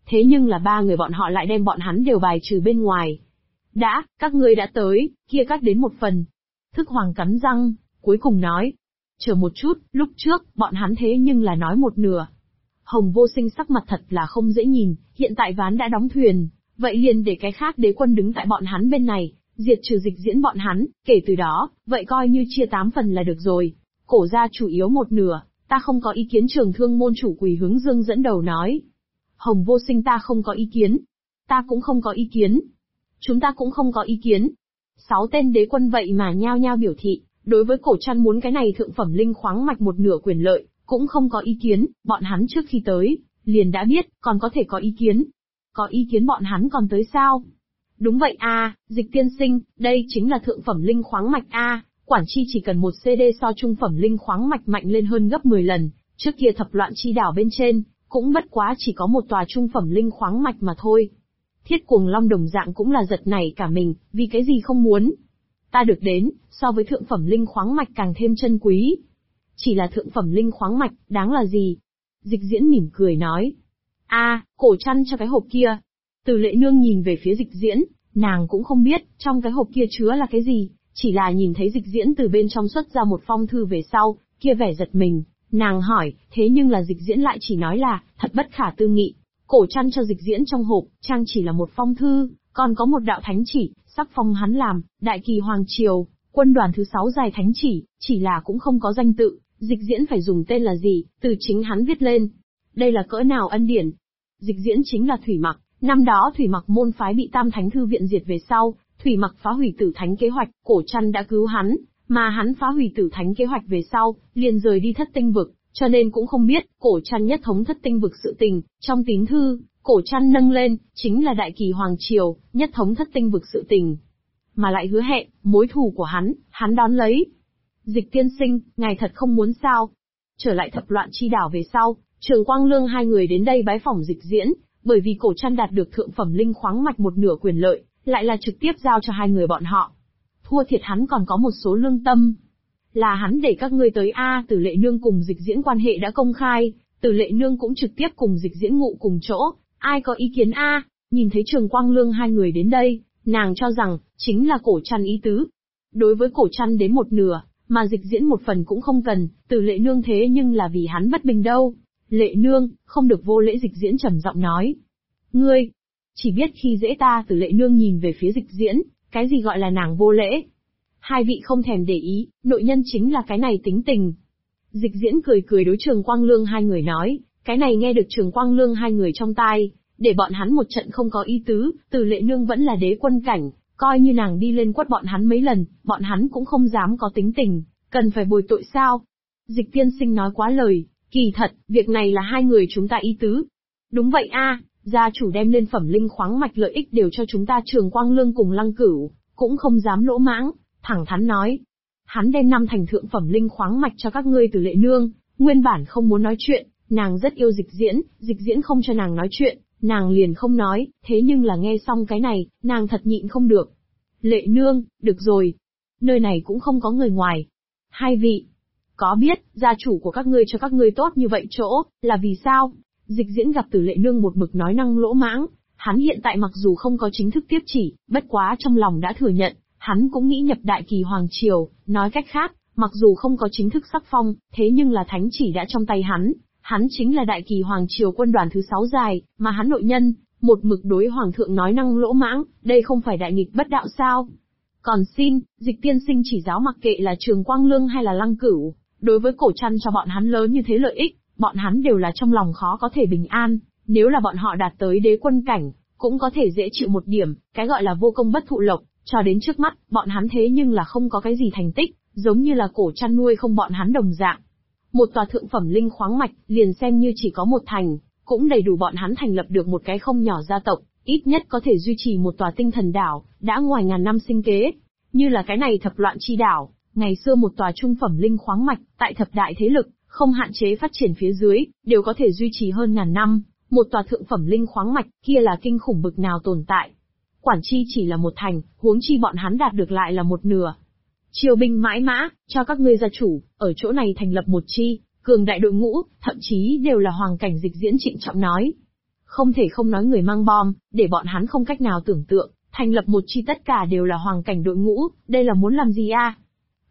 thế nhưng là ba người bọn họ lại đem bọn hắn đều bài trừ bên ngoài. Các ngươi đã tới, kia cắt đến một phần. Thức Hoàng cắn răng, cuối cùng nói. Chờ một chút, lúc trước, bọn hắn thế nhưng là nói một nửa. Hồng Vô Sinh sắc mặt thật là không dễ nhìn, hiện tại ván đã đóng thuyền, vậy liền để cái khác đế quân đứng tại bọn hắn bên này, diệt trừ Dịch Diễn bọn hắn, kể từ đó, vậy coi như chia 8 phần là được rồi. Cổ gia chủ yếu một nửa, ta không có ý kiến. Trường Thương môn chủ Quỳ Hướng Dương dẫn đầu nói. Hồng Vô Sinh ta không có ý kiến. Ta cũng không có ý kiến. Chúng ta cũng không có ý kiến. 6 tên đế quân vậy mà nhao nhao biểu thị, đối với Cổ Trăn muốn cái này thượng phẩm linh khoáng mạch một nửa quyền lợi, cũng không có ý kiến. Bọn hắn trước khi tới, liền đã biết, còn có thể có ý kiến. Có ý kiến bọn hắn còn tới sao? Đúng vậy a, Dịch tiên sinh, đây chính là thượng phẩm linh khoáng mạch a, Quản Chi chỉ cần một CD so trung phẩm linh khoáng mạch mạnh lên hơn gấp 10 lần, trước kia Thập Loạn Chi đảo bên trên, cũng bất quá chỉ có một tòa trung phẩm linh khoáng mạch mà thôi. Thiết Cuồng Long đồng dạng cũng là giật nảy cả mình, vì cái gì không muốn. Ta được đến, so với thượng phẩm linh khoáng mạch càng thêm chân quý. Chỉ là thượng phẩm linh khoáng mạch, đáng là gì? Dịch Diễn mỉm cười nói. Cổ Trăn cho cái hộp kia. Từ Lệ Nương nhìn về phía Dịch Diễn, nàng cũng không biết, trong cái hộp kia chứa là cái gì, chỉ là nhìn thấy Dịch Diễn từ bên trong xuất ra một phong thư về sau, kia vẻ giật mình, nàng hỏi, thế nhưng là Dịch Diễn lại chỉ nói là, thật bất khả tư nghị. Cổ Trăn cho Dịch Diễn trong hộp, trang chỉ là một phong thư, còn có một đạo thánh chỉ, sắc phong hắn làm, Đại Kỳ Hoàng Triều, quân đoàn thứ 6 dài thánh chỉ là cũng không có danh tự, Dịch Diễn phải dùng tên là gì, từ chính hắn viết lên. Đây là cỡ nào ân điển. Dịch Diễn chính là Thủy Mặc, năm đó Thủy Mặc môn phái bị Tam Thánh Thư viện diệt về sau, Thủy Mặc phá hủy Tử Thánh kế hoạch, Cổ Trăn đã cứu hắn, mà hắn phá hủy Tử Thánh kế hoạch về sau, liền rời đi Thất Tinh vực, cho nên cũng không biết, Cổ Trăn nhất thống Thất Tinh vực sự tình, trong tín thư, Cổ Trăn nâng lên, chính là Đại Kỳ Hoàng Triều, nhất thống Thất Tinh vực sự tình. Mà lại hứa hẹn, mối thù của hắn đón lấy. Dịch tiên sinh, ngài thật không muốn sao? Trở lại Thập Loạn Chi đảo về sau, Trường Quang Lương hai người đến đây bái phỏng Dịch Diễn, bởi vì Cổ Trăn đạt được thượng phẩm linh khoáng mạch một nửa quyền lợi, lại là trực tiếp giao cho hai người bọn họ. Thua thiệt hắn còn có một số lương tâm. Là hắn để các ngươi tới Từ Lệ Nương cùng Dịch Diễn quan hệ đã công khai, Từ Lệ Nương cũng trực tiếp cùng Dịch Diễn ngụ cùng chỗ, ai có ý kiến Nhìn thấy Trường Quang Lương hai người đến đây, nàng cho rằng, chính là Cổ Trăn ý tứ. Đối với Cổ Trăn đến một nửa, mà Dịch Diễn một phần cũng không cần, Từ Lệ Nương thế nhưng là vì hắn bất bình đâu. Lệ Nương, không được vô lễ. Dịch Diễn trầm giọng nói. Ngươi, chỉ biết khi dễ ta. Từ Lệ Nương nhìn về phía Dịch Diễn, cái gì gọi là nàng vô lễ? Hai vị không thèm để ý, nội nhân chính là cái này tính tình. Dịch Diễn cười cười đối Trường Quang Lương hai người nói, cái này nghe được Trường Quang Lương hai người trong tai, để bọn hắn một trận không có ý tứ. Từ Lệ Nương vẫn là đế quân cảnh, coi như nàng đi lên quất bọn hắn mấy lần, bọn hắn cũng không dám có tính tình, cần phải bồi tội sao? Dịch tiên sinh nói quá lời, kỳ thật, việc này là hai người chúng ta ý tứ. Đúng vậy gia chủ đem lên phẩm linh khoáng mạch lợi ích đều cho chúng ta. Trường Quang Lương cùng Lăng Cửu, cũng không dám lỗ mãng, thẳng thắn nói. Hắn đem 5 thành thượng phẩm linh khoáng mạch cho các ngươi. Từ Lệ Nương, nguyên bản không muốn nói chuyện, nàng rất yêu Dịch Diễn không cho nàng nói chuyện, nàng liền không nói, thế nhưng là nghe xong cái này, nàng thật nhịn không được. Lệ Nương, được rồi. Nơi này cũng không có người ngoài. Hai vị, có biết, gia chủ của các ngươi cho các ngươi tốt như vậy chỗ, là vì sao? Dịch Diễn gặp Từ Lệ Nương một mực nói năng lỗ mãng, hắn hiện tại mặc dù không có chính thức tiếp chỉ, bất quá trong lòng đã thừa nhận, hắn cũng nghĩ nhập Đại Kỳ Hoàng Triều. Nói cách khác, mặc dù không có chính thức sắc phong, thế nhưng là thánh chỉ đã trong tay hắn chính là Đại Kỳ Hoàng Triều quân đoàn thứ 6 dài, mà hắn nội nhân, một mực đối hoàng thượng nói năng lỗ mãng, đây không phải đại nghịch bất đạo sao? Còn xin, Dịch tiên sinh chỉ giáo mặc kệ là Trường Quang Lương hay là Lăng Cửu, đối với Cổ Trăn cho bọn hắn lớn như thế lợi ích, bọn hắn đều là trong lòng khó có thể bình an, nếu là bọn họ đạt tới đế quân cảnh, cũng có thể dễ chịu một điểm, cái gọi là vô công bất thụ lộc, cho đến trước mắt, bọn hắn thế nhưng là không có cái gì thành tích, giống như là Cổ Trăn nuôi không bọn hắn đồng dạng. Một tòa thượng phẩm linh khoáng mạch, liền xem như chỉ có một thành, cũng đầy đủ bọn hắn thành lập được một cái không nhỏ gia tộc, ít nhất có thể duy trì một tòa tinh thần đảo, đã ngoài ngàn năm sinh kế. Như là cái này Thập Loạn Chi đảo, ngày xưa một tòa trung phẩm linh khoáng mạch, tại thập đại thế lực, không hạn chế phát triển phía dưới, đều có thể duy trì hơn ngàn năm, một tòa thượng phẩm linh khoáng mạch, kia là kinh khủng bực nào tồn tại. Quản Chi chỉ là một thành, huống chi bọn hắn đạt được lại là một nửa. Triều binh mãi mã, cho các ngươi gia chủ, ở chỗ này thành lập một chi, cường đại đội ngũ, thậm chí đều là hoàng cảnh. Dịch Diễn trịnh trọng nói. Không thể không nói người mang bom, để bọn hắn không cách nào tưởng tượng, thành lập một chi tất cả đều là hoàng cảnh đội ngũ, đây là muốn làm gì a?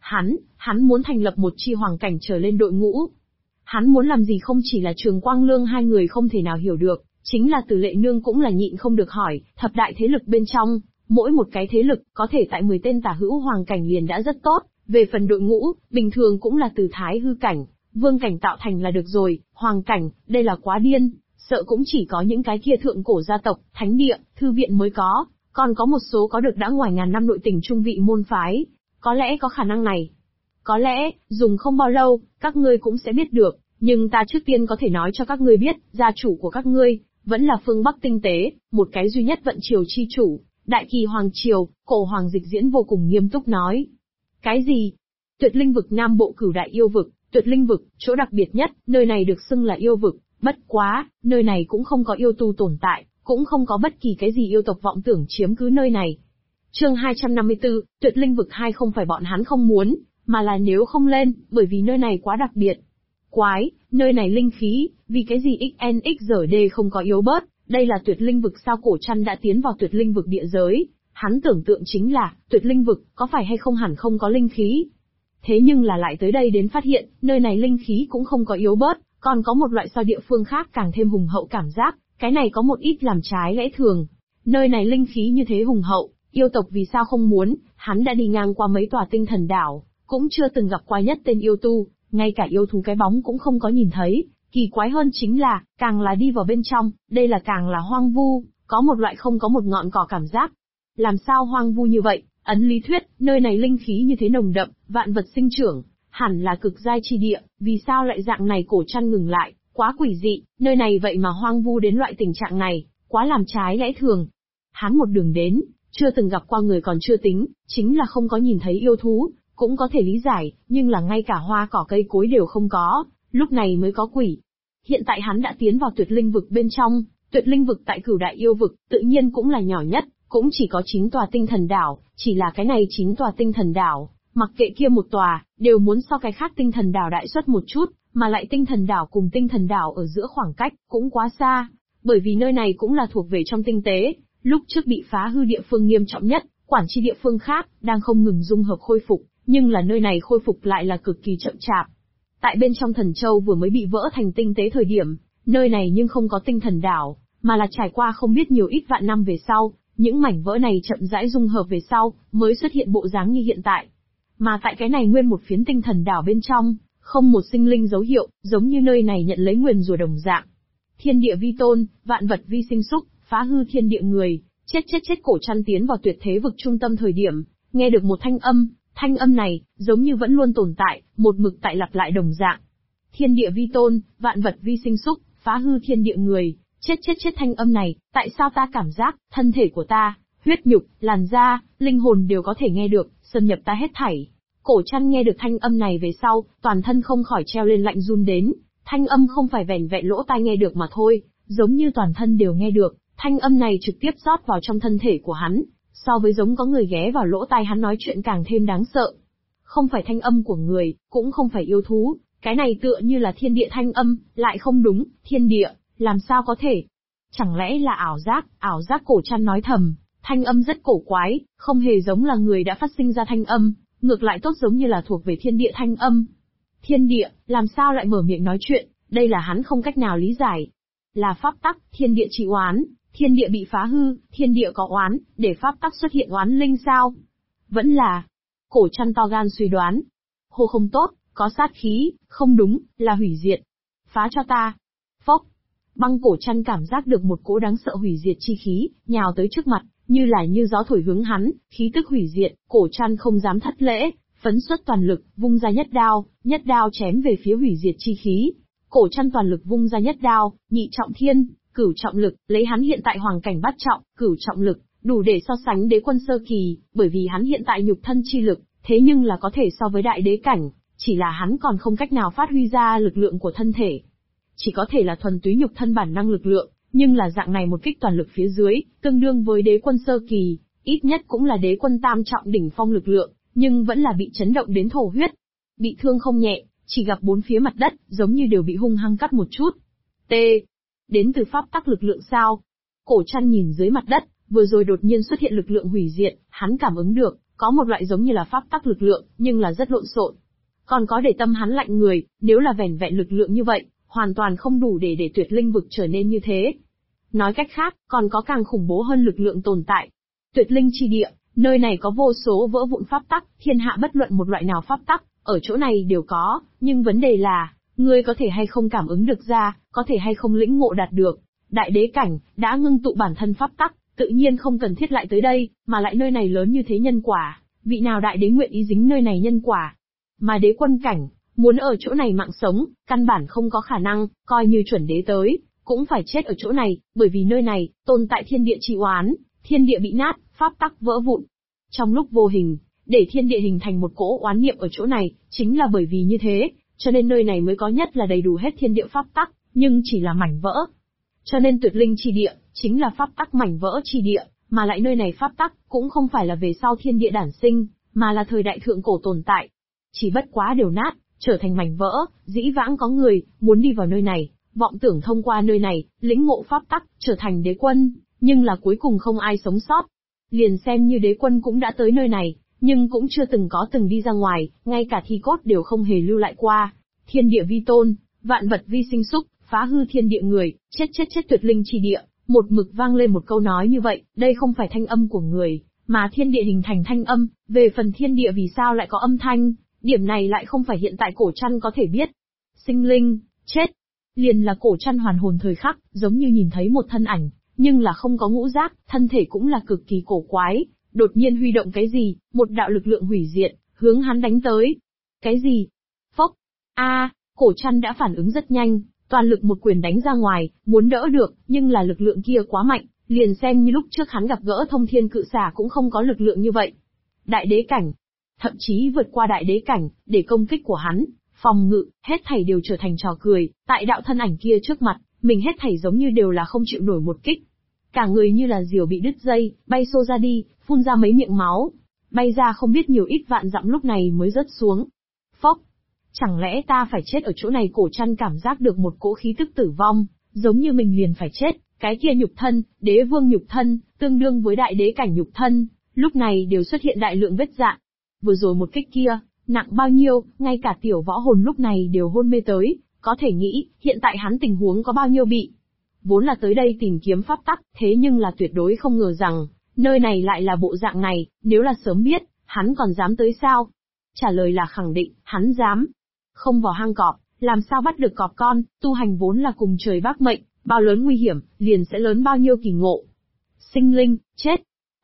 Hắn muốn thành lập một chi hoàng cảnh trở lên đội ngũ. Hắn muốn làm gì không chỉ là Trường Quang Lương hai người không thể nào hiểu được, chính là Từ Lệ Nương cũng là nhịn không được hỏi, thập đại thế lực bên trong, mỗi một cái thế lực có thể tại 10 tên tả hữu hoàng cảnh liền đã rất tốt, về phần đội ngũ, bình thường cũng là từ thái hư cảnh, vương cảnh tạo thành là được rồi, hoàng cảnh, đây là quá điên, sợ cũng chỉ có những cái kia thượng cổ gia tộc, thánh địa, thư viện mới có, còn có một số có được đã ngoài ngàn năm nội tình trung vị môn phái, có lẽ có khả năng này. Có lẽ, dùng không bao lâu, các ngươi cũng sẽ biết được, nhưng ta trước tiên có thể nói cho các ngươi biết, gia chủ của các ngươi, vẫn là phương Bắc tinh tế, một cái duy nhất vận triều chi chủ, Đại Kỳ Hoàng Triều. Cổ Hoàng Dịch Diễn vô cùng nghiêm túc nói. Cái gì? Tuyệt linh vực Nam Bộ Cửu Đại Yêu Vực, Tuyệt linh vực, chỗ đặc biệt nhất, nơi này được xưng là yêu vực, bất quá, nơi này cũng không có yêu tu tồn tại, cũng không có bất kỳ cái gì yêu tộc vọng tưởng chiếm cứ nơi này. Chương 254, Tuyệt linh vực 2 không phải bọn hắn không muốn, mà là nếu không lên, bởi vì nơi này quá đặc biệt. Quái, nơi này linh khí, vì cái gì XNXRD không có yếu bớt, đây là tuyệt linh vực sao? Cổ Trăn đã tiến vào tuyệt linh vực địa giới, hắn tưởng tượng chính là, tuyệt linh vực, có phải hay không hẳn không có linh khí. Thế nhưng là lại tới đây đến phát hiện, nơi này linh khí cũng không có yếu bớt, còn có một loại so địa phương khác càng thêm hùng hậu cảm giác, cái này có một ít làm trái lẽ thường. Nơi này linh khí như thế hùng hậu, yêu tộc vì sao không muốn, hắn đã đi ngang qua mấy tòa tinh thần đảo, cũng chưa từng gặp qua nhất tên yêu tu, ngay cả yêu thú cái bóng cũng không có nhìn thấy. Kỳ quái hơn chính là, càng là đi vào bên trong, đây là càng là hoang vu, có một loại không có một ngọn cỏ cảm giác. Làm sao hoang vu như vậy? Ấn lý thuyết, nơi này linh khí như thế nồng đậm, vạn vật sinh trưởng, hẳn là cực giai chi địa, vì sao lại dạng này? Cổ Trăn ngừng lại, quá quỷ dị, nơi này vậy mà hoang vu đến loại tình trạng này, quá làm trái lẽ thường. Hắn một đường đến, chưa từng gặp qua người còn chưa tính, chính là không có nhìn thấy yêu thú, cũng có thể lý giải, nhưng là ngay cả hoa cỏ cây cối đều không có, lúc này mới có quỷ. Hiện tại hắn đã tiến vào tuyệt linh vực bên trong, tuyệt linh vực tại Cửu Đại Yêu Vực, tự nhiên cũng là nhỏ nhất, cũng chỉ có 9 tòa tinh thần đảo, chỉ là cái này 9 tòa tinh thần đảo, mặc kệ kia một tòa, đều muốn so cái khác tinh thần đảo đại suất một chút, mà lại tinh thần đảo cùng tinh thần đảo ở giữa khoảng cách, cũng quá xa, bởi vì nơi này cũng là thuộc về trong tinh tế, lúc trước bị phá hư địa phương nghiêm trọng nhất, quản chi địa phương khác, đang không ngừng dung hợp khôi phục, nhưng là nơi này khôi phục lại là cực kỳ chậm chạp. Tại bên trong thần châu vừa mới bị vỡ thành tinh tế thời điểm, nơi này nhưng không có tinh thần đảo, mà là trải qua không biết nhiều ít vạn năm về sau, những mảnh vỡ này chậm rãi dung hợp về sau, mới xuất hiện bộ dáng như hiện tại. Mà tại cái này nguyên một phiến tinh thần đảo bên trong, không một sinh linh dấu hiệu, giống như nơi này nhận lấy nguyền rủa đồng dạng. Thiên địa vi tôn, vạn vật vi sinh xúc, phá hư thiên địa người, chết. Cổ Trăn tiến vào tuyệt thế vực trung tâm thời điểm, nghe được một thanh âm này, giống như vẫn luôn tồn tại, một mực tại lặp lại đồng dạng. Thiên địa vi tôn, vạn vật vi sinh xúc, phá hư thiên địa người, chết. Thanh âm này, tại sao ta cảm giác, thân thể của ta, huyết nhục, làn da, linh hồn đều có thể nghe được, xâm nhập ta hết thảy. Cổ Trăn nghe được thanh âm này về sau, toàn thân không khỏi treo lên lạnh run đến, thanh âm không phải vẻn vẹn lỗ tai nghe được mà thôi, giống như toàn thân đều nghe được, thanh âm này trực tiếp rót vào trong thân thể của hắn, so với giống có người ghé vào lỗ tai hắn nói chuyện càng thêm đáng sợ. Không phải thanh âm của người, cũng không phải yêu thú, cái này tựa như là thiên địa thanh âm, lại không đúng, thiên địa, làm sao có thể? Chẳng lẽ là ảo giác? Cổ Trăn nói thầm, thanh âm rất cổ quái, không hề giống là người đã phát sinh ra thanh âm, ngược lại tốt giống như là thuộc về thiên địa thanh âm. Thiên địa, làm sao lại mở miệng nói chuyện, đây là hắn không cách nào lý giải. Là pháp tắc, thiên địa trị oán, thiên địa bị phá hư, thiên địa có oán, để pháp tắc xuất hiện oán linh sao? Vẫn là... Cổ Trăn to gan suy đoán. Hô không tốt, có sát khí, không đúng, là hủy diệt. Phá cho ta. Phốc. Băng Cổ Trăn cảm giác được một cỗ đáng sợ hủy diệt chi khí, nhào tới trước mặt, như gió thổi hướng hắn, khí tức hủy diệt, Cổ Trăn không dám thất lễ, phấn xuất toàn lực, vung ra nhất đao chém về phía hủy diệt chi khí. Cổ Trăn toàn lực vung ra nhất đao, nhị trọng thiên, cửu trọng lực, lấy hắn hiện tại hoàng cảnh bát trọng, cửu trọng lực, đủ để so sánh đế quân sơ kỳ, bởi vì hắn hiện tại nhục thân chi lực, thế nhưng là có thể so với đại đế cảnh, chỉ là hắn còn không cách nào phát huy ra lực lượng của thân thể. Chỉ có thể là thuần túy nhục thân bản năng lực lượng, nhưng là dạng này một kích toàn lực phía dưới, tương đương với đế quân sơ kỳ, ít nhất cũng là đế quân tam trọng đỉnh phong lực lượng, nhưng vẫn là bị chấn động đến thổ huyết. Bị thương không nhẹ, chỉ gặp bốn phía mặt đất, giống như đều bị hung hăng cắt một chút. Đến từ pháp tắc lực lượng sao? Cổ Trăn nhìn dưới mặt đất, vừa rồi đột nhiên xuất hiện lực lượng hủy diệt, hắn cảm ứng được, có một loại giống như là pháp tắc lực lượng, nhưng là rất lộn xộn. Còn có để tâm hắn lạnh người, nếu là vẻn vẹn lực lượng như vậy, hoàn toàn không đủ để tuyệt linh vực trở nên như thế. Nói cách khác, còn có càng khủng bố hơn lực lượng tồn tại. Tuyệt linh chi địa, nơi này có vô số vỡ vụn pháp tắc, thiên hạ bất luận một loại nào pháp tắc, ở chỗ này đều có, nhưng vấn đề là, ngươi có thể hay không cảm ứng được ra, có thể hay không lĩnh ngộ đạt được. Đại đế cảnh, đã ngưng tụ bản thân pháp tắc, tự nhiên không cần thiết lại tới đây, mà lại nơi này lớn như thế nhân quả, vị nào đại đế nguyện ý dính nơi này nhân quả. Mà đế quân cảnh, muốn ở chỗ này mạng sống, căn bản không có khả năng, coi như chuẩn đế tới, cũng phải chết ở chỗ này, bởi vì nơi này, tồn tại thiên địa chi oán, thiên địa bị nát, pháp tắc vỡ vụn. Trong lúc vô hình, để thiên địa hình thành một cỗ oán niệm ở chỗ này, chính là bởi vì như thế, cho nên nơi này mới có nhất là đầy đủ hết thiên địa pháp tắc, nhưng chỉ là mảnh vỡ. Cho nên tuyệt linh chi địa, chính là pháp tắc mảnh vỡ chi địa, mà lại nơi này pháp tắc, cũng không phải là về sau thiên địa đản sinh, mà là thời đại thượng cổ tồn tại. Chỉ bất quá đều nát, trở thành mảnh vỡ, dĩ vãng có người, muốn đi vào nơi này, vọng tưởng thông qua nơi này, lĩnh ngộ pháp tắc, trở thành đế quân, nhưng là cuối cùng không ai sống sót. Liền xem như đế quân cũng đã tới nơi này, nhưng cũng chưa từng đi ra ngoài, ngay cả thi cốt đều không hề lưu lại qua. Thiên địa vi tôn, vạn vật vi sinh xúc, phá hư thiên địa người, chết tuyệt linh chi địa, một mực vang lên một câu nói như vậy, đây không phải thanh âm của người, mà thiên địa hình thành thanh âm, về phần thiên địa vì sao lại có âm thanh, điểm này lại không phải hiện tại Cổ Trăn có thể biết. Sinh linh, chết, liền là Cổ Trăn hoàn hồn thời khắc, giống như nhìn thấy một thân ảnh, nhưng là không có ngũ giác, thân thể cũng là cực kỳ cổ quái, đột nhiên huy động cái gì, một đạo lực lượng hủy diệt, hướng hắn đánh tới. Cái gì? Phốc! Cổ Trăn đã phản ứng rất nhanh, toàn lực một quyền đánh ra ngoài, muốn đỡ được, nhưng là lực lượng kia quá mạnh, liền xem như lúc trước hắn gặp gỡ Thông Thiên Cự Xà cũng không có lực lượng như vậy. Đại đế cảnh, thậm chí vượt qua đại đế cảnh, để công kích của hắn, phòng ngự, hết thảy đều trở thành trò cười, tại đạo thân ảnh kia trước mặt, mình hết thảy giống như đều là không chịu nổi một kích. Cả người như là diều bị đứt dây, bay xô ra đi, phun ra mấy miệng máu, bay ra không biết nhiều ít vạn dặm lúc này mới rớt xuống. Phốc! Chẳng lẽ ta phải chết ở chỗ này? Cổ Trăn cảm giác được một cỗ khí tức tử vong, giống như mình liền phải chết, cái kia nhục thân, đế vương nhục thân, tương đương với đại đế cảnh nhục thân, lúc này đều xuất hiện đại lượng vết rạn. Vừa rồi một kích kia, nặng bao nhiêu, ngay cả tiểu võ hồn lúc này đều hôn mê tới, có thể nghĩ, hiện tại hắn tình huống có bao nhiêu bị. Vốn là tới đây tìm kiếm pháp tắc, thế nhưng là tuyệt đối không ngờ rằng, nơi này lại là bộ dạng này, nếu là sớm biết, hắn còn dám tới sao? Trả lời là khẳng định, hắn dám. Không vào hang cọp, làm sao bắt được cọp con, tu hành vốn là cùng trời bác mệnh, bao lớn nguy hiểm, liền sẽ lớn bao nhiêu kỳ ngộ. Sinh linh, chết.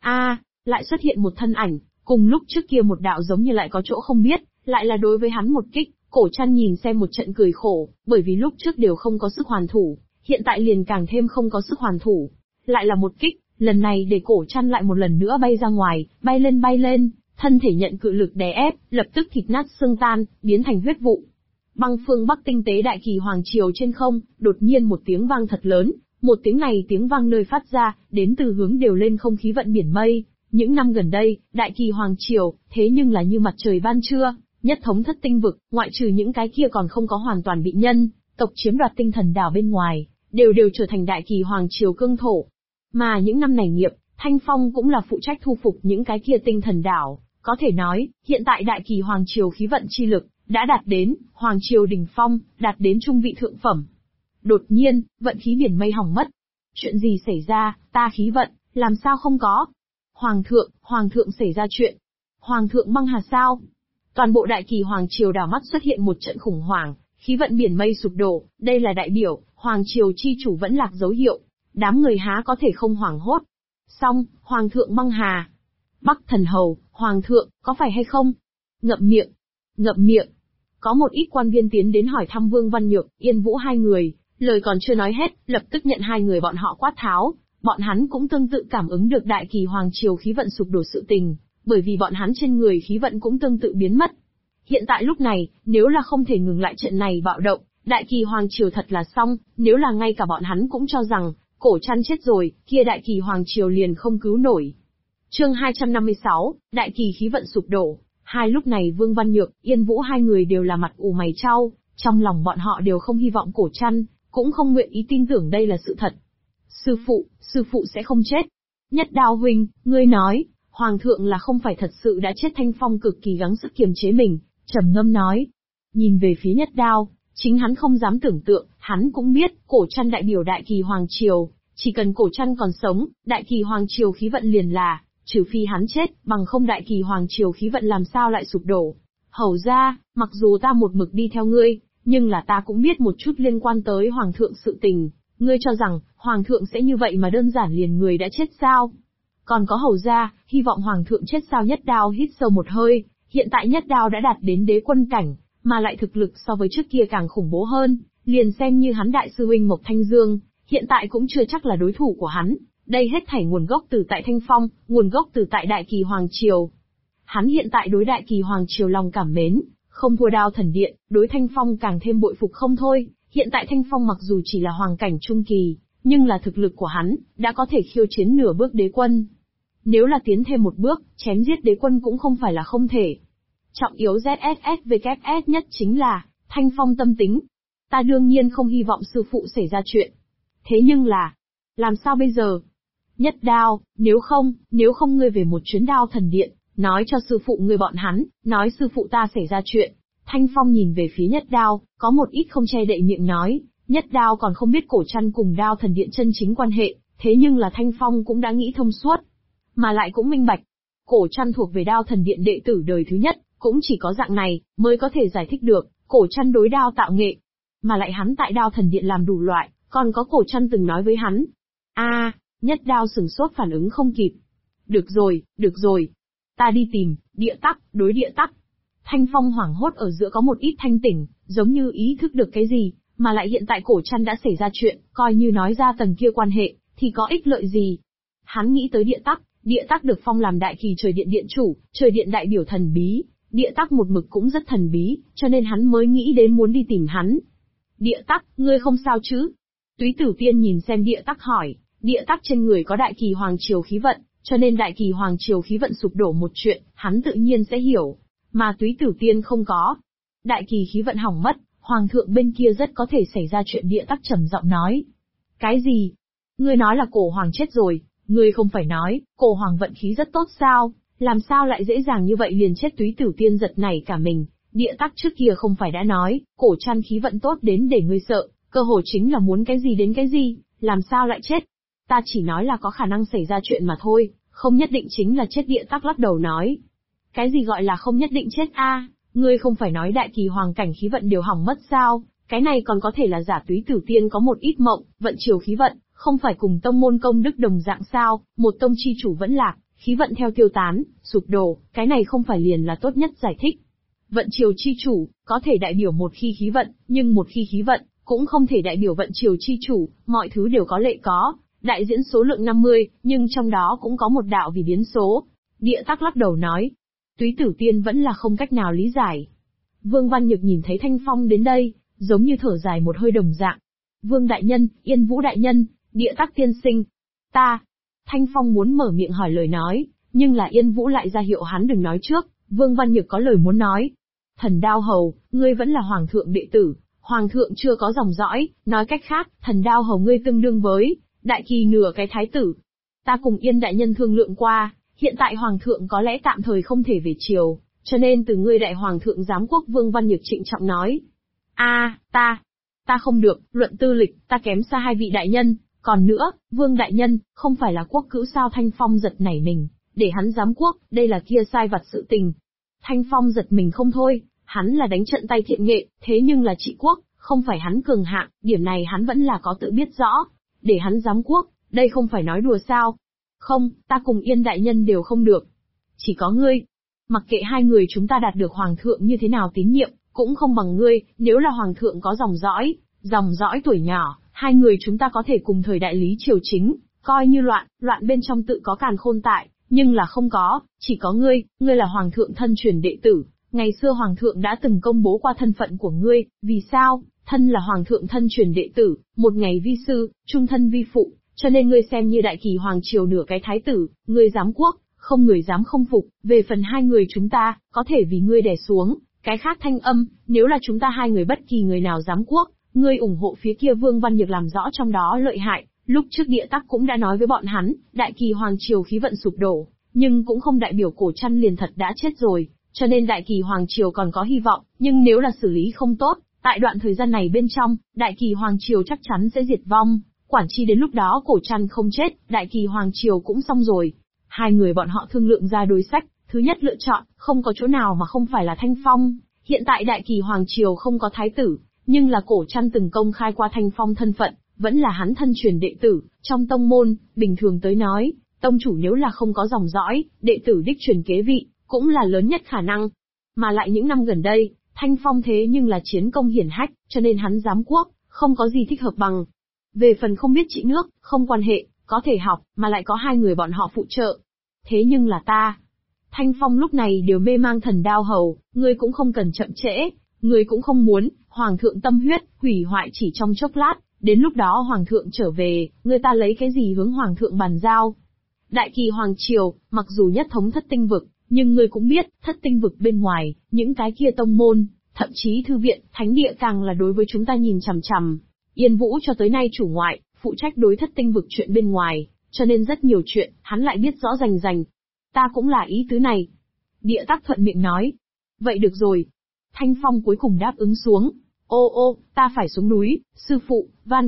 Lại xuất hiện một thân ảnh, cùng lúc trước kia một đạo giống như lại có chỗ không biết, lại là đối với hắn một kích. Cổ Trăn nhìn xem một trận cười khổ, bởi vì lúc trước đều không có sức hoàn thủ, hiện tại liền càng thêm không có sức hoàn thủ. Lại là một kích, lần này để Cổ Trăn lại một lần nữa bay ra ngoài, bay lên, thân thể nhận cự lực đè ép, lập tức thịt nát xương tan, biến thành huyết vụ. Băng phương Bắc tinh tế đại kỳ hoàng triều trên không, đột nhiên một tiếng vang thật lớn, một tiếng này tiếng vang nơi phát ra, đến từ hướng đều lên không khí vận biển mây. Những năm gần đây, đại kỳ hoàng triều, thế nhưng là như mặt trời ban trưa, nhất thống thất tinh vực, ngoại trừ những cái kia còn không có hoàn toàn bị nhân tộc chiếm đoạt tinh thần đảo bên ngoài, đều trở thành đại kỳ hoàng triều cương thổ. Mà những năm này nghiệp, Thanh Phong cũng là phụ trách thu phục những cái kia tinh thần đảo, có thể nói, hiện tại đại kỳ hoàng triều khí vận chi lực đã đạt đến hoàng triều đỉnh phong, đạt đến trung vị thượng phẩm. Đột nhiên, vận khí biển mây hỏng mất. Chuyện gì xảy ra, ta khí vận, làm sao không có? Hoàng thượng xảy ra chuyện. Hoàng thượng băng hà sao? Toàn bộ đại kỳ hoàng triều đảo mắt xuất hiện một trận khủng hoảng, khí vận biển mây sụp đổ, đây là đại biểu, hoàng triều chi chủ vẫn lạc dấu hiệu. Đám người há có thể không hoảng hốt. Xong, hoàng thượng băng hà. Bắc thần hầu, hoàng thượng, có phải hay không? Ngậm miệng. Có một ít quan viên tiến đến hỏi thăm Vương Văn Nhược, Yên Vũ hai người, lời còn chưa nói hết, lập tức nhận hai người bọn họ quát tháo. Bọn hắn cũng tương tự cảm ứng được đại kỳ hoàng triều khí vận sụp đổ sự tình, bởi vì bọn hắn trên người khí vận cũng tương tự biến mất. Hiện tại lúc này, nếu là không thể ngừng lại trận này bạo động, đại kỳ hoàng triều thật là xong, nếu là ngay cả bọn hắn cũng cho rằng, Cổ Trăn chết rồi, kia đại kỳ hoàng triều liền không cứu nổi. Chương 256, đại kỳ khí vận sụp đổ. Hai lúc này Vương Văn Nhược, Yên Vũ hai người đều là mặt ủ mày chau, trong lòng bọn họ đều không hy vọng Cổ Trăn cũng không nguyện ý tin tưởng đây là sự thật. Sư phụ sẽ không chết. Nhất Đao huynh, ngươi nói, Hoàng thượng là không phải thật sự đã chết. Thanh Phong cực kỳ gắng sức kiềm chế mình, trầm ngâm nói. Nhìn về phía Nhất Đao, chính hắn không dám tưởng tượng, hắn cũng biết, Cổ Trăn đại biểu Đại Kỳ Hoàng Triều, chỉ cần Cổ Trăn còn sống, Đại Kỳ Hoàng Triều khí vận liền là, trừ phi hắn chết, bằng không Đại Kỳ Hoàng Triều khí vận làm sao lại sụp đổ. Hầu ra, mặc dù ta một mực đi theo ngươi, nhưng là ta cũng biết một chút liên quan tới Hoàng thượng sự tình, ngươi cho rằng, Hoàng thượng sẽ như vậy mà đơn giản liền người đã chết sao? Còn có hầu ra, hy vọng Hoàng thượng chết sao? Nhất Đao hít sâu một hơi, hiện tại Nhất Đao đã đạt đến đế quân cảnh, mà lại thực lực so với trước kia càng khủng bố hơn, liền xem như hắn đại sư huynh Mộc Thanh Dương, hiện tại cũng chưa chắc là đối thủ của hắn. Đây hết thảy nguồn gốc từ tại Thanh Phong, nguồn gốc từ tại Đại Kỳ Hoàng Triều. Hắn hiện tại đối Đại Kỳ Hoàng Triều lòng cảm mến, không thua Đao Thần Điện, đối Thanh Phong càng thêm bội phục không thôi. Hiện tại Thanh Phong mặc dù chỉ là hoàng cảnh trung kỳ, nhưng là thực lực của hắn, đã có thể khiêu chiến nửa bước đế quân. Nếu là tiến thêm một bước, chém giết đế quân cũng không phải là không thể. Trọng yếu ZSSVKS nhất chính là, Thanh Phong tâm tính. Ta đương nhiên không hy vọng sư phụ xảy ra chuyện. Thế nhưng là, làm sao bây giờ? Nhất Đao, nếu không ngươi về một chuyến Đao Thần Điện, nói cho sư phụ ngươi bọn hắn, nói sư phụ ta xảy ra chuyện. Thanh Phong nhìn về phía Nhất Đao, có một ít không che đậy miệng nói, Nhất Đao còn không biết Cổ Trăn cùng Đao Thần Điện chân chính quan hệ, thế nhưng là Thanh Phong cũng đã nghĩ thông suốt, mà lại cũng minh bạch. Cổ Trăn thuộc về Đao Thần Điện đệ tử đời thứ nhất, cũng chỉ có dạng này, mới có thể giải thích được, Cổ Trăn đối đao tạo nghệ. Mà lại hắn tại Đao Thần Điện làm đủ loại, còn có Cổ Trăn từng nói với hắn. Nhất Đao sửng sốt phản ứng không kịp. Được rồi. Ta đi tìm, địa tắc, đối địa tắc. Thanh Phong hoảng hốt ở giữa có một ít thanh tỉnh, giống như ý thức được cái gì, mà lại hiện tại Cổ Trăn đã xảy ra chuyện, coi như nói ra tầng kia quan hệ, thì có ích lợi gì. Hắn nghĩ tới địa tắc được phong làm Đại Kỳ Trời Điện Điện chủ, Trời Điện đại biểu thần bí, địa tắc một mực cũng rất thần bí, cho nên hắn mới nghĩ đến muốn đi tìm hắn. Địa tắc, ngươi không sao chứ? Túy Tử Tiên nhìn xem địa tắc hỏi, địa tắc trên người có Đại Kỳ Hoàng Triều khí vận, cho nên Đại Kỳ Hoàng Triều khí vận sụp đổ một chuyện, hắn tự nhiên sẽ hiểu. Mà Túy Tử Tiên không có. Đại Kỳ khí vận hỏng mất, Hoàng thượng bên kia rất có thể xảy ra chuyện. Địa tắc trầm giọng nói. Cái gì? Ngươi nói là Cổ Hoàng chết rồi, ngươi không phải nói, Cổ Hoàng vận khí rất tốt sao, làm sao lại dễ dàng như vậy liền chết? Túy Tử Tiên giật nảy cả mình, địa tắc trước kia không phải đã nói, Cổ Trăn khí vận tốt đến để ngươi sợ, cơ hồ chính là muốn cái gì đến cái gì, làm sao lại chết? Ta chỉ nói là có khả năng xảy ra chuyện mà thôi, không nhất định chính là chết. Địa tắc lắc đầu nói. Cái gì gọi là không nhất định chết a? Ngươi không phải nói Đại Kỳ Hoàng cảnh khí vận đều hỏng mất sao? Cái này còn có thể là giả? Túy Tử Tiên có một ít mộng, vận chiều khí vận, không phải cùng tông môn công đức đồng dạng sao? Một tông chi chủ vẫn lạc, khí vận theo tiêu tán, sụp đổ, cái này không phải liền là tốt nhất giải thích. Vận chiều chi chủ, có thể đại biểu một khi khí vận, nhưng một khi khí vận, cũng không thể đại biểu vận chiều chi chủ, mọi thứ đều có lệ có, đại diễn số lượng 50, nhưng trong đó cũng có một đạo vì biến số. Địa tắc lắc đầu nói. Túy Tử Tiên vẫn là không cách nào lý giải. Vương Văn Nhược nhìn thấy Thanh Phong đến đây, giống như thở dài một hơi đồng dạng. Vương đại nhân, Yên Vũ đại nhân, địa tắc tiên sinh. Thanh Phong muốn mở miệng hỏi lời nói, nhưng là Yên Vũ lại ra hiệu hắn đừng nói trước. Vương Văn Nhược có lời muốn nói. Thần Đao Hầu, ngươi vẫn là Hoàng thượng đệ tử, Hoàng thượng chưa có dòng dõi, nói cách khác, Thần Đao Hầu ngươi tương đương với Đại Kỳ nửa cái thái tử. Ta cùng Yên đại nhân thương lượng qua, hiện tại Hoàng thượng có lẽ tạm thời không thể về triều, cho nên từ ngươi đại Hoàng thượng giám quốc. Vương Văn Nhược trịnh trọng nói. Ta không được, luận tư lịch, ta kém xa hai vị đại nhân, còn nữa, Vương đại nhân, không phải là quốc cữu sao? Thanh Phong giật nảy mình, để hắn giám quốc, đây là kia sai vặt sự tình. Thanh Phong giật mình không thôi, hắn là đánh trận tay thiện nghệ, thế nhưng là trị quốc, không phải hắn cường hạng, điểm này hắn vẫn là có tự biết rõ. Để hắn giám quốc, đây không phải nói đùa sao? Không, ta cùng Yên đại nhân đều không được. Chỉ có ngươi. Mặc kệ hai người chúng ta đạt được Hoàng thượng như thế nào tín nhiệm, cũng không bằng ngươi. Nếu là Hoàng thượng có dòng dõi tuổi nhỏ, hai người chúng ta có thể cùng thời đại Lý Triều Chính, coi như loạn bên trong tự có Càn Khôn tại, nhưng là không có, chỉ có ngươi là Hoàng thượng thân truyền đệ tử. Ngày xưa Hoàng thượng đã từng công bố qua thân phận của ngươi, vì sao? Thân là Hoàng thượng thân truyền đệ tử, một ngày vi sư, trung thân vi phụ, cho nên ngươi xem như Đại Kỳ Hoàng Triều nửa cái thái tử, ngươi giám quốc, không người dám không phục. Về phần hai người chúng ta, có thể vì ngươi đè xuống cái khác thanh âm, nếu là chúng ta hai người bất kỳ người nào giám quốc, Ngươi ủng hộ phía kia Vương Văn Nhược làm rõ trong đó lợi hại, lúc trước Địa Tắc cũng đã nói với bọn hắn, Đại Kỳ Hoàng Triều khí vận sụp đổ, nhưng cũng không đại biểu Cổ Trăn liền thật đã chết rồi, cho nên Đại Kỳ Hoàng Triều còn có hy vọng, nhưng nếu là xử lý không tốt, tại đoạn thời gian này bên trong, Đại Kỳ Hoàng Triều chắc chắn sẽ diệt vong, quản chi đến lúc đó Cổ Trăn không chết, Đại Kỳ Hoàng Triều cũng xong rồi. Hai người bọn họ thương lượng ra đối sách, thứ nhất lựa chọn, không có chỗ nào mà không phải là Thanh Phong. Hiện tại Đại Kỳ Hoàng Triều không có thái tử, nhưng là Cổ Trăn từng công khai qua Thanh Phong thân phận, vẫn là hắn thân truyền đệ tử, trong tông môn, bình thường tới nói, tông chủ nếu là không có dòng dõi, đệ tử đích truyền kế vị, cũng là lớn nhất khả năng. Mà lại những năm gần đây, Thanh Phong thế nhưng là chiến công hiển hách, cho nên hắn giám quốc, không có gì thích hợp bằng. Về phần không biết trị nước, không quan hệ, có thể học, mà lại có hai người bọn họ phụ trợ. Thế nhưng là ta. Thanh Phong lúc này đều mê mang thần đao hầu, ngươi cũng không cần chậm trễ, ngươi cũng không muốn, hoàng thượng tâm huyết, hủy hoại chỉ trong chốc lát, đến lúc đó hoàng thượng trở về, ngươi ta lấy cái gì hướng hoàng thượng bàn giao. Đại Kỳ Hoàng Triều, mặc dù nhất thống thất tinh vực, nhưng ngươi cũng biết, thất tinh vực bên ngoài, những cái kia tông môn, thậm chí thư viện, thánh địa càng là đối với chúng ta nhìn chằm chằm. Yên Vũ cho tới nay chủ ngoại, phụ trách đối thất tinh vực chuyện bên ngoài, cho nên rất nhiều chuyện, hắn lại biết rõ rành rành. Ta cũng là ý tứ này. Địa Tắc thuận miệng nói. Vậy được rồi. Thanh Phong cuối cùng đáp ứng xuống. Ô, ta phải xuống núi, sư phụ, van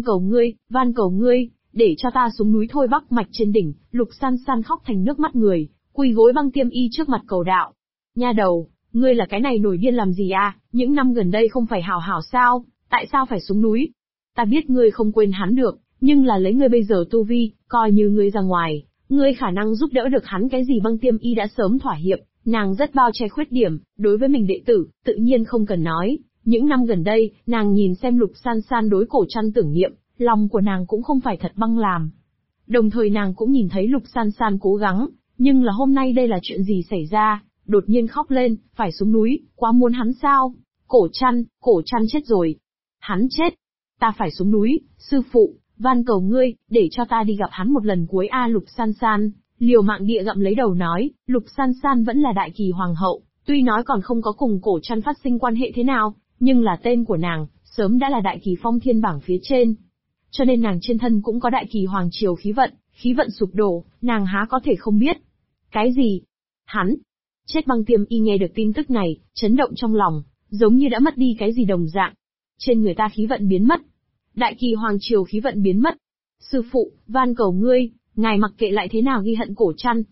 cầu ngươi, để cho ta xuống núi thôi. Bắc mạch trên đỉnh, Lục San San khóc thành nước mắt người, quỳ gối Băng Tiêm Y trước mặt cầu đạo. Nha đầu, ngươi là cái này nổi điên làm gì à, những năm gần đây không phải hảo hảo sao, tại sao phải xuống núi? Ta biết ngươi không quên hắn được, nhưng là lấy ngươi bây giờ tu vi, coi như ngươi ra ngoài, ngươi khả năng giúp đỡ được hắn cái gì? Băng Tiêm Y đã sớm thỏa hiệp, nàng rất bao che khuyết điểm, đối với mình đệ tử, tự nhiên không cần nói. Những năm gần đây, nàng nhìn xem Lục San San đối Cổ Trăn tưởng niệm, lòng của nàng cũng không phải thật băng làm. Đồng thời nàng cũng nhìn thấy Lục San San cố gắng, nhưng là hôm nay đây là chuyện gì xảy ra, đột nhiên khóc lên, phải xuống núi, quá muốn hắn sao? Cổ Trăn chết rồi. Hắn chết. Ta phải xuống núi, sư phụ, van cầu ngươi, để cho ta đi gặp hắn một lần cuối a. Lục San San, liều mạng địa gặm lấy đầu nói, Lục San San vẫn là Đại Kỳ Hoàng hậu, tuy nói còn không có cùng Cổ Trăn phát sinh quan hệ thế nào, nhưng là tên của nàng, sớm đã là Đại Kỳ Phong Thiên bảng phía trên. Cho nên nàng trên thân cũng có Đại Kỳ Hoàng Triều khí vận sụp đổ, nàng há có thể không biết. Cái gì? Hắn? Chết. Băng Tiêm Y nghe được tin tức này, chấn động trong lòng, giống như đã mất đi cái gì đồng dạng. Trên người ta khí vận biến mất. Đại Kỳ Hoàng Triều khí vận biến mất. Sư phụ, van cầu ngươi, ngài mặc kệ lại thế nào ghi hận Cổ Trăn,